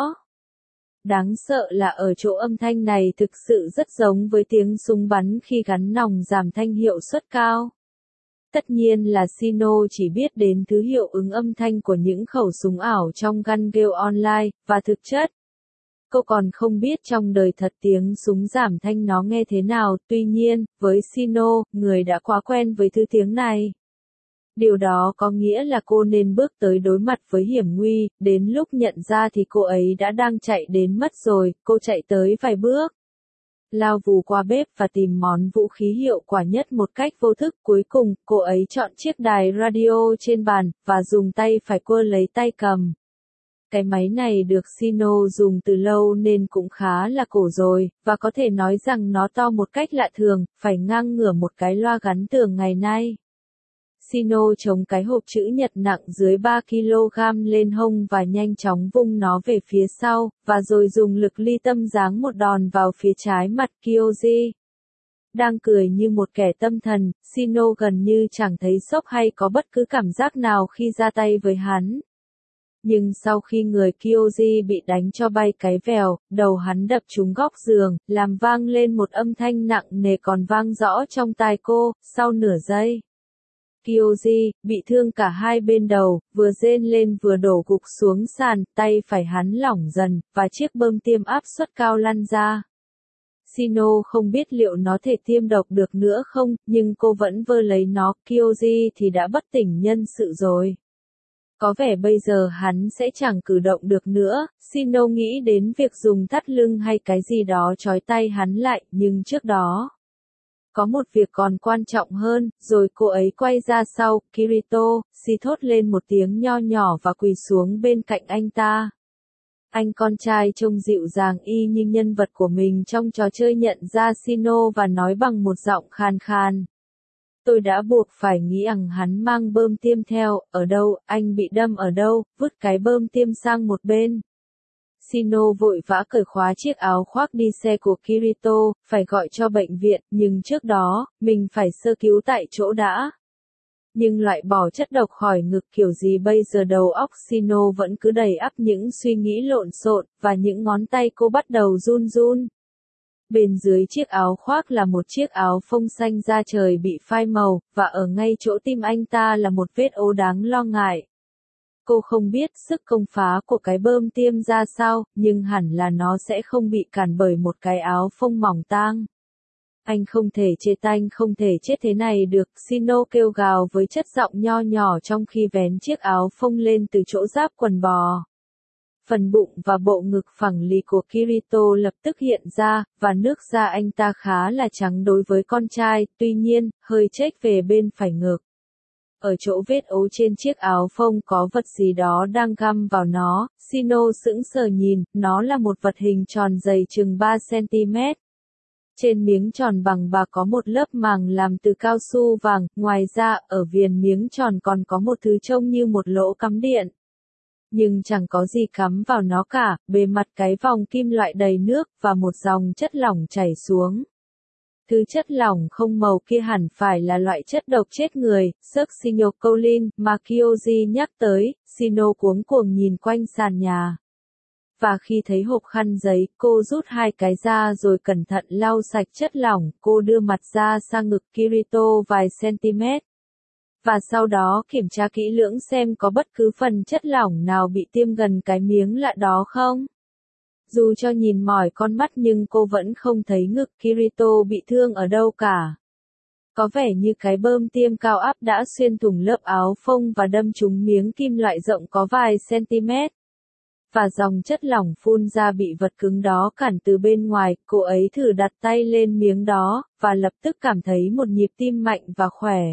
Đáng sợ là ở chỗ âm thanh này thực sự rất giống với tiếng súng bắn khi gắn nòng giảm thanh hiệu suất cao. Tất nhiên là Shino chỉ biết đến thứ hiệu ứng âm thanh của những khẩu súng ảo trong Gun Gale Online, và thực chất, cô còn không biết trong đời thật tiếng súng giảm thanh nó nghe thế nào, tuy nhiên, với Shino, người đã quá quen với thứ tiếng này. Điều đó có nghĩa là cô nên bước tới đối mặt với hiểm nguy, đến lúc nhận ra thì cô ấy đã đang chạy đến mất rồi, cô chạy tới vài bước. Lao vù qua bếp và tìm món vũ khí hiệu quả nhất một cách vô thức, cuối cùng, cô ấy chọn chiếc đài radio trên bàn, và dùng tay phải quơ lấy tay cầm. Cái máy này được Shino dùng từ lâu nên cũng khá là cổ rồi, và có thể nói rằng nó to một cách lạ thường, phải ngang ngửa một cái loa gắn tường ngày nay. Shino chống cái hộp chữ nhật nặng dưới 3 kg lên hông và nhanh chóng vung nó về phía sau, và rồi dùng lực ly tâm giáng một đòn vào phía trái mặt Kyoji. Đang cười như một kẻ tâm thần, Shino gần như chẳng thấy sốc hay có bất cứ cảm giác nào khi ra tay với hắn. Nhưng sau khi người Kyoji bị đánh cho bay cái vèo, đầu hắn đập trúng góc giường, làm vang lên một âm thanh nặng nề còn vang rõ trong tai cô, sau nửa giây. Kyoji, bị thương cả hai bên đầu, vừa rên lên vừa đổ gục xuống sàn, tay phải hắn lỏng dần, và chiếc bơm tiêm áp suất cao lăn ra. Shino không biết liệu nó thể tiêm độc được nữa không, nhưng cô vẫn vơ lấy nó, Kyoji thì đã bất tỉnh nhân sự rồi. Có vẻ bây giờ hắn sẽ chẳng cử động được nữa, Shino nghĩ đến việc dùng thắt lưng hay cái gì đó trói tay hắn lại, nhưng trước đó. Có một việc còn quan trọng hơn, rồi cô ấy quay ra sau, Kirito, xì thốt lên một tiếng nho nhỏ và quỳ xuống bên cạnh anh ta. Anh con trai trông dịu dàng y như nhân vật của mình trong trò chơi nhận ra Shino và nói bằng một giọng khàn khàn. Tôi đã buộc phải nghĩ rằng hắn mang bơm tiêm theo, ở đâu, anh bị đâm ở đâu, vứt cái bơm tiêm sang một bên. Shino vội vã cởi khóa chiếc áo khoác đi xe của Kirito, phải gọi cho bệnh viện, nhưng trước đó, mình phải sơ cứu tại chỗ đã. Nhưng loại bỏ chất độc khỏi ngực kiểu gì bây giờ đầu óc Shino vẫn cứ đầy ắp những suy nghĩ lộn xộn, và những ngón tay cô bắt đầu run run. Bên dưới chiếc áo khoác là một chiếc áo phông xanh da trời bị phai màu, và ở ngay chỗ tim anh ta là một vết ố đáng lo ngại. Cô không biết sức công phá của cái bơm tiêm ra sao, nhưng hẳn là nó sẽ không bị cản bởi một cái áo phông mỏng tang. Anh không thể chết thế này được, Shino kêu gào với chất giọng nho nhỏ trong khi vén chiếc áo phông lên từ chỗ giáp quần bò. Phần bụng và bộ ngực phẳng lì của Kirito lập tức hiện ra, và nước da anh ta khá là trắng đối với con trai, tuy nhiên, hơi chếch về bên phải ngực. Ở chỗ vết ố trên chiếc áo phông có vật gì đó đang găm vào nó, Shino sững sờ nhìn, nó là một vật hình tròn dày chừng 3 cm. Trên miếng tròn bằng bạc có một lớp màng làm từ cao su vàng, ngoài ra, ở viền miếng tròn còn có một thứ trông như một lỗ cắm điện. Nhưng chẳng có gì cắm vào nó cả, bề mặt cái vòng kim loại đầy nước, và một dòng chất lỏng chảy xuống. Thứ chất lỏng không màu kia hẳn phải là loại chất độc chết người, succinylcholine, mà Kyoji nhắc tới. Shino cuống cuồng nhìn quanh sàn nhà. Và khi thấy hộp khăn giấy, cô rút 2 cái ra rồi cẩn thận lau sạch chất lỏng, cô đưa mặt ra sang ngực Kirito vài cm. Và sau đó kiểm tra kỹ lưỡng xem có bất cứ phần chất lỏng nào bị tiêm gần cái miếng lạ đó không. Dù cho nhìn mỏi con mắt nhưng cô vẫn không thấy ngực Kirito bị thương ở đâu cả. Có vẻ như cái bơm tiêm cao áp đã xuyên thủng lớp áo phông và đâm trúng miếng kim loại rộng có vài cm. Và dòng chất lỏng phun ra bị vật cứng đó cản từ bên ngoài, cô ấy thử đặt tay lên miếng đó, và lập tức cảm thấy một nhịp tim mạnh và khỏe.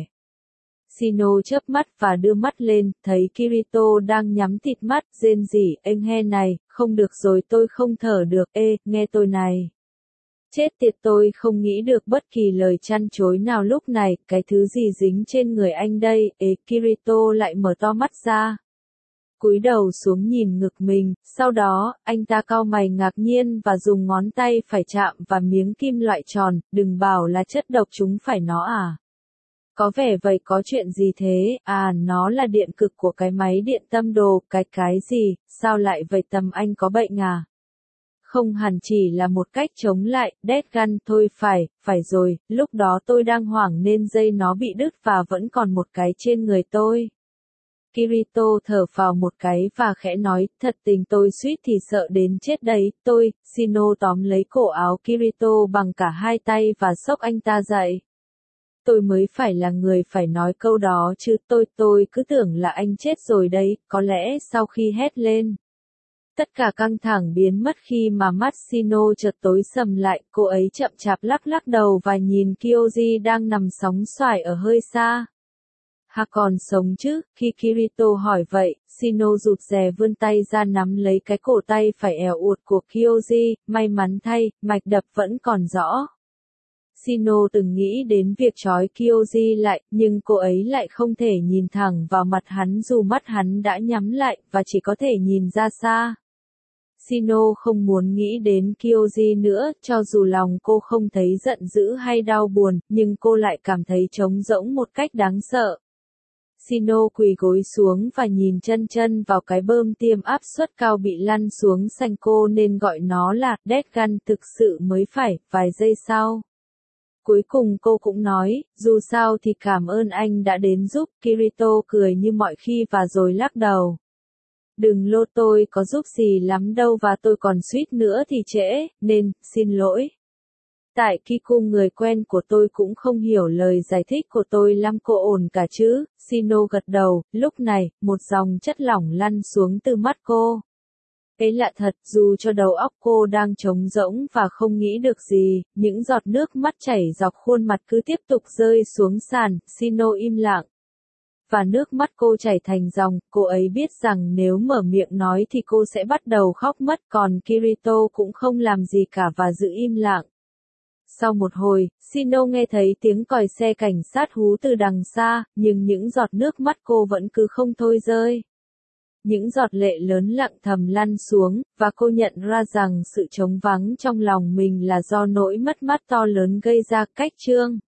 Shino chớp mắt và đưa mắt lên, thấy Kirito đang nhắm tịt mắt, rên rỉ, "Ênh he này, không được rồi, tôi không thở được, nghe tôi này." Chết tiệt, tôi không nghĩ được bất kỳ lời chăn chối nào lúc này, cái thứ gì dính trên người anh đây, Kirito lại mở to mắt ra. Cúi đầu xuống nhìn ngực mình, sau đó, anh ta cau mày ngạc nhiên và dùng ngón tay phải chạm vào miếng kim loại tròn, đừng bảo là chất độc chúng phải nó à. Có vẻ vậy, có chuyện gì thế, nó là điện cực của cái máy điện tâm đồ, cái gì, sao lại vậy, Tâm anh có bệnh à? Không hẳn, chỉ là một cách chống lại, dead gun thôi, phải rồi, lúc đó tôi đang hoảng nên dây nó bị đứt và vẫn còn một cái trên người tôi. Kirito thở phào một cái và khẽ nói, thật tình tôi suýt thì sợ đến chết đấy, Shino tóm lấy cổ áo Kirito bằng cả 2 tay và xốc anh ta dậy. Tôi mới phải là người phải nói câu đó chứ, tôi cứ tưởng là anh chết rồi đấy, có lẽ sau khi hét lên. Tất cả căng thẳng biến mất khi mà mắt Shino chợt tối sầm lại, cô ấy chậm chạp lắc đầu và nhìn Kyoji đang nằm sóng xoài ở hơi xa. Còn sống chứ, khi Kirito hỏi vậy, Shino rụt rè vươn tay ra nắm lấy cái cổ tay phải èo uột của Kyoji, may mắn thay, mạch đập vẫn còn rõ. Shino từng nghĩ đến việc trói Kyoji lại, nhưng cô ấy lại không thể nhìn thẳng vào mặt hắn dù mắt hắn đã nhắm lại, và chỉ có thể nhìn ra xa. Shino không muốn nghĩ đến Kyoji nữa, cho dù lòng cô không thấy giận dữ hay đau buồn, nhưng cô lại cảm thấy trống rỗng một cách đáng sợ. Shino quỳ gối xuống và nhìn chân vào cái bơm tiêm áp suất cao bị lăn xuống sành, cô nên gọi nó là dead gun thực sự mới phải, vài giây sau. Cuối cùng cô cũng nói, dù sao thì cảm ơn anh đã đến giúp, Kirito cười như mọi khi và rồi lắc đầu. Đừng lo, tôi có giúp gì lắm đâu và tôi còn suýt nữa thì trễ, nên, xin lỗi. Tại Kiku người quen của tôi cũng không hiểu lời giải thích của tôi lắm, cô ổn cả chứ, Shino gật đầu, lúc này, một dòng chất lỏng lăn xuống từ mắt cô. Ấy lạ thật, dù cho đầu óc cô đang trống rỗng và không nghĩ được gì, những giọt nước mắt chảy dọc khuôn mặt cứ tiếp tục rơi xuống sàn, Shino im lặng. Và nước mắt cô chảy thành dòng, cô ấy biết rằng nếu mở miệng nói thì cô sẽ bắt đầu khóc mất, còn Kirito cũng không làm gì cả và giữ im lặng. Sau một hồi, Shino nghe thấy tiếng còi xe cảnh sát hú từ đằng xa, nhưng những giọt nước mắt cô vẫn cứ không thôi rơi. Những giọt lệ lớn lặng thầm lăn xuống, và cô nhận ra rằng sự trống vắng trong lòng mình là do nỗi mất mát to lớn gây ra. Cách chương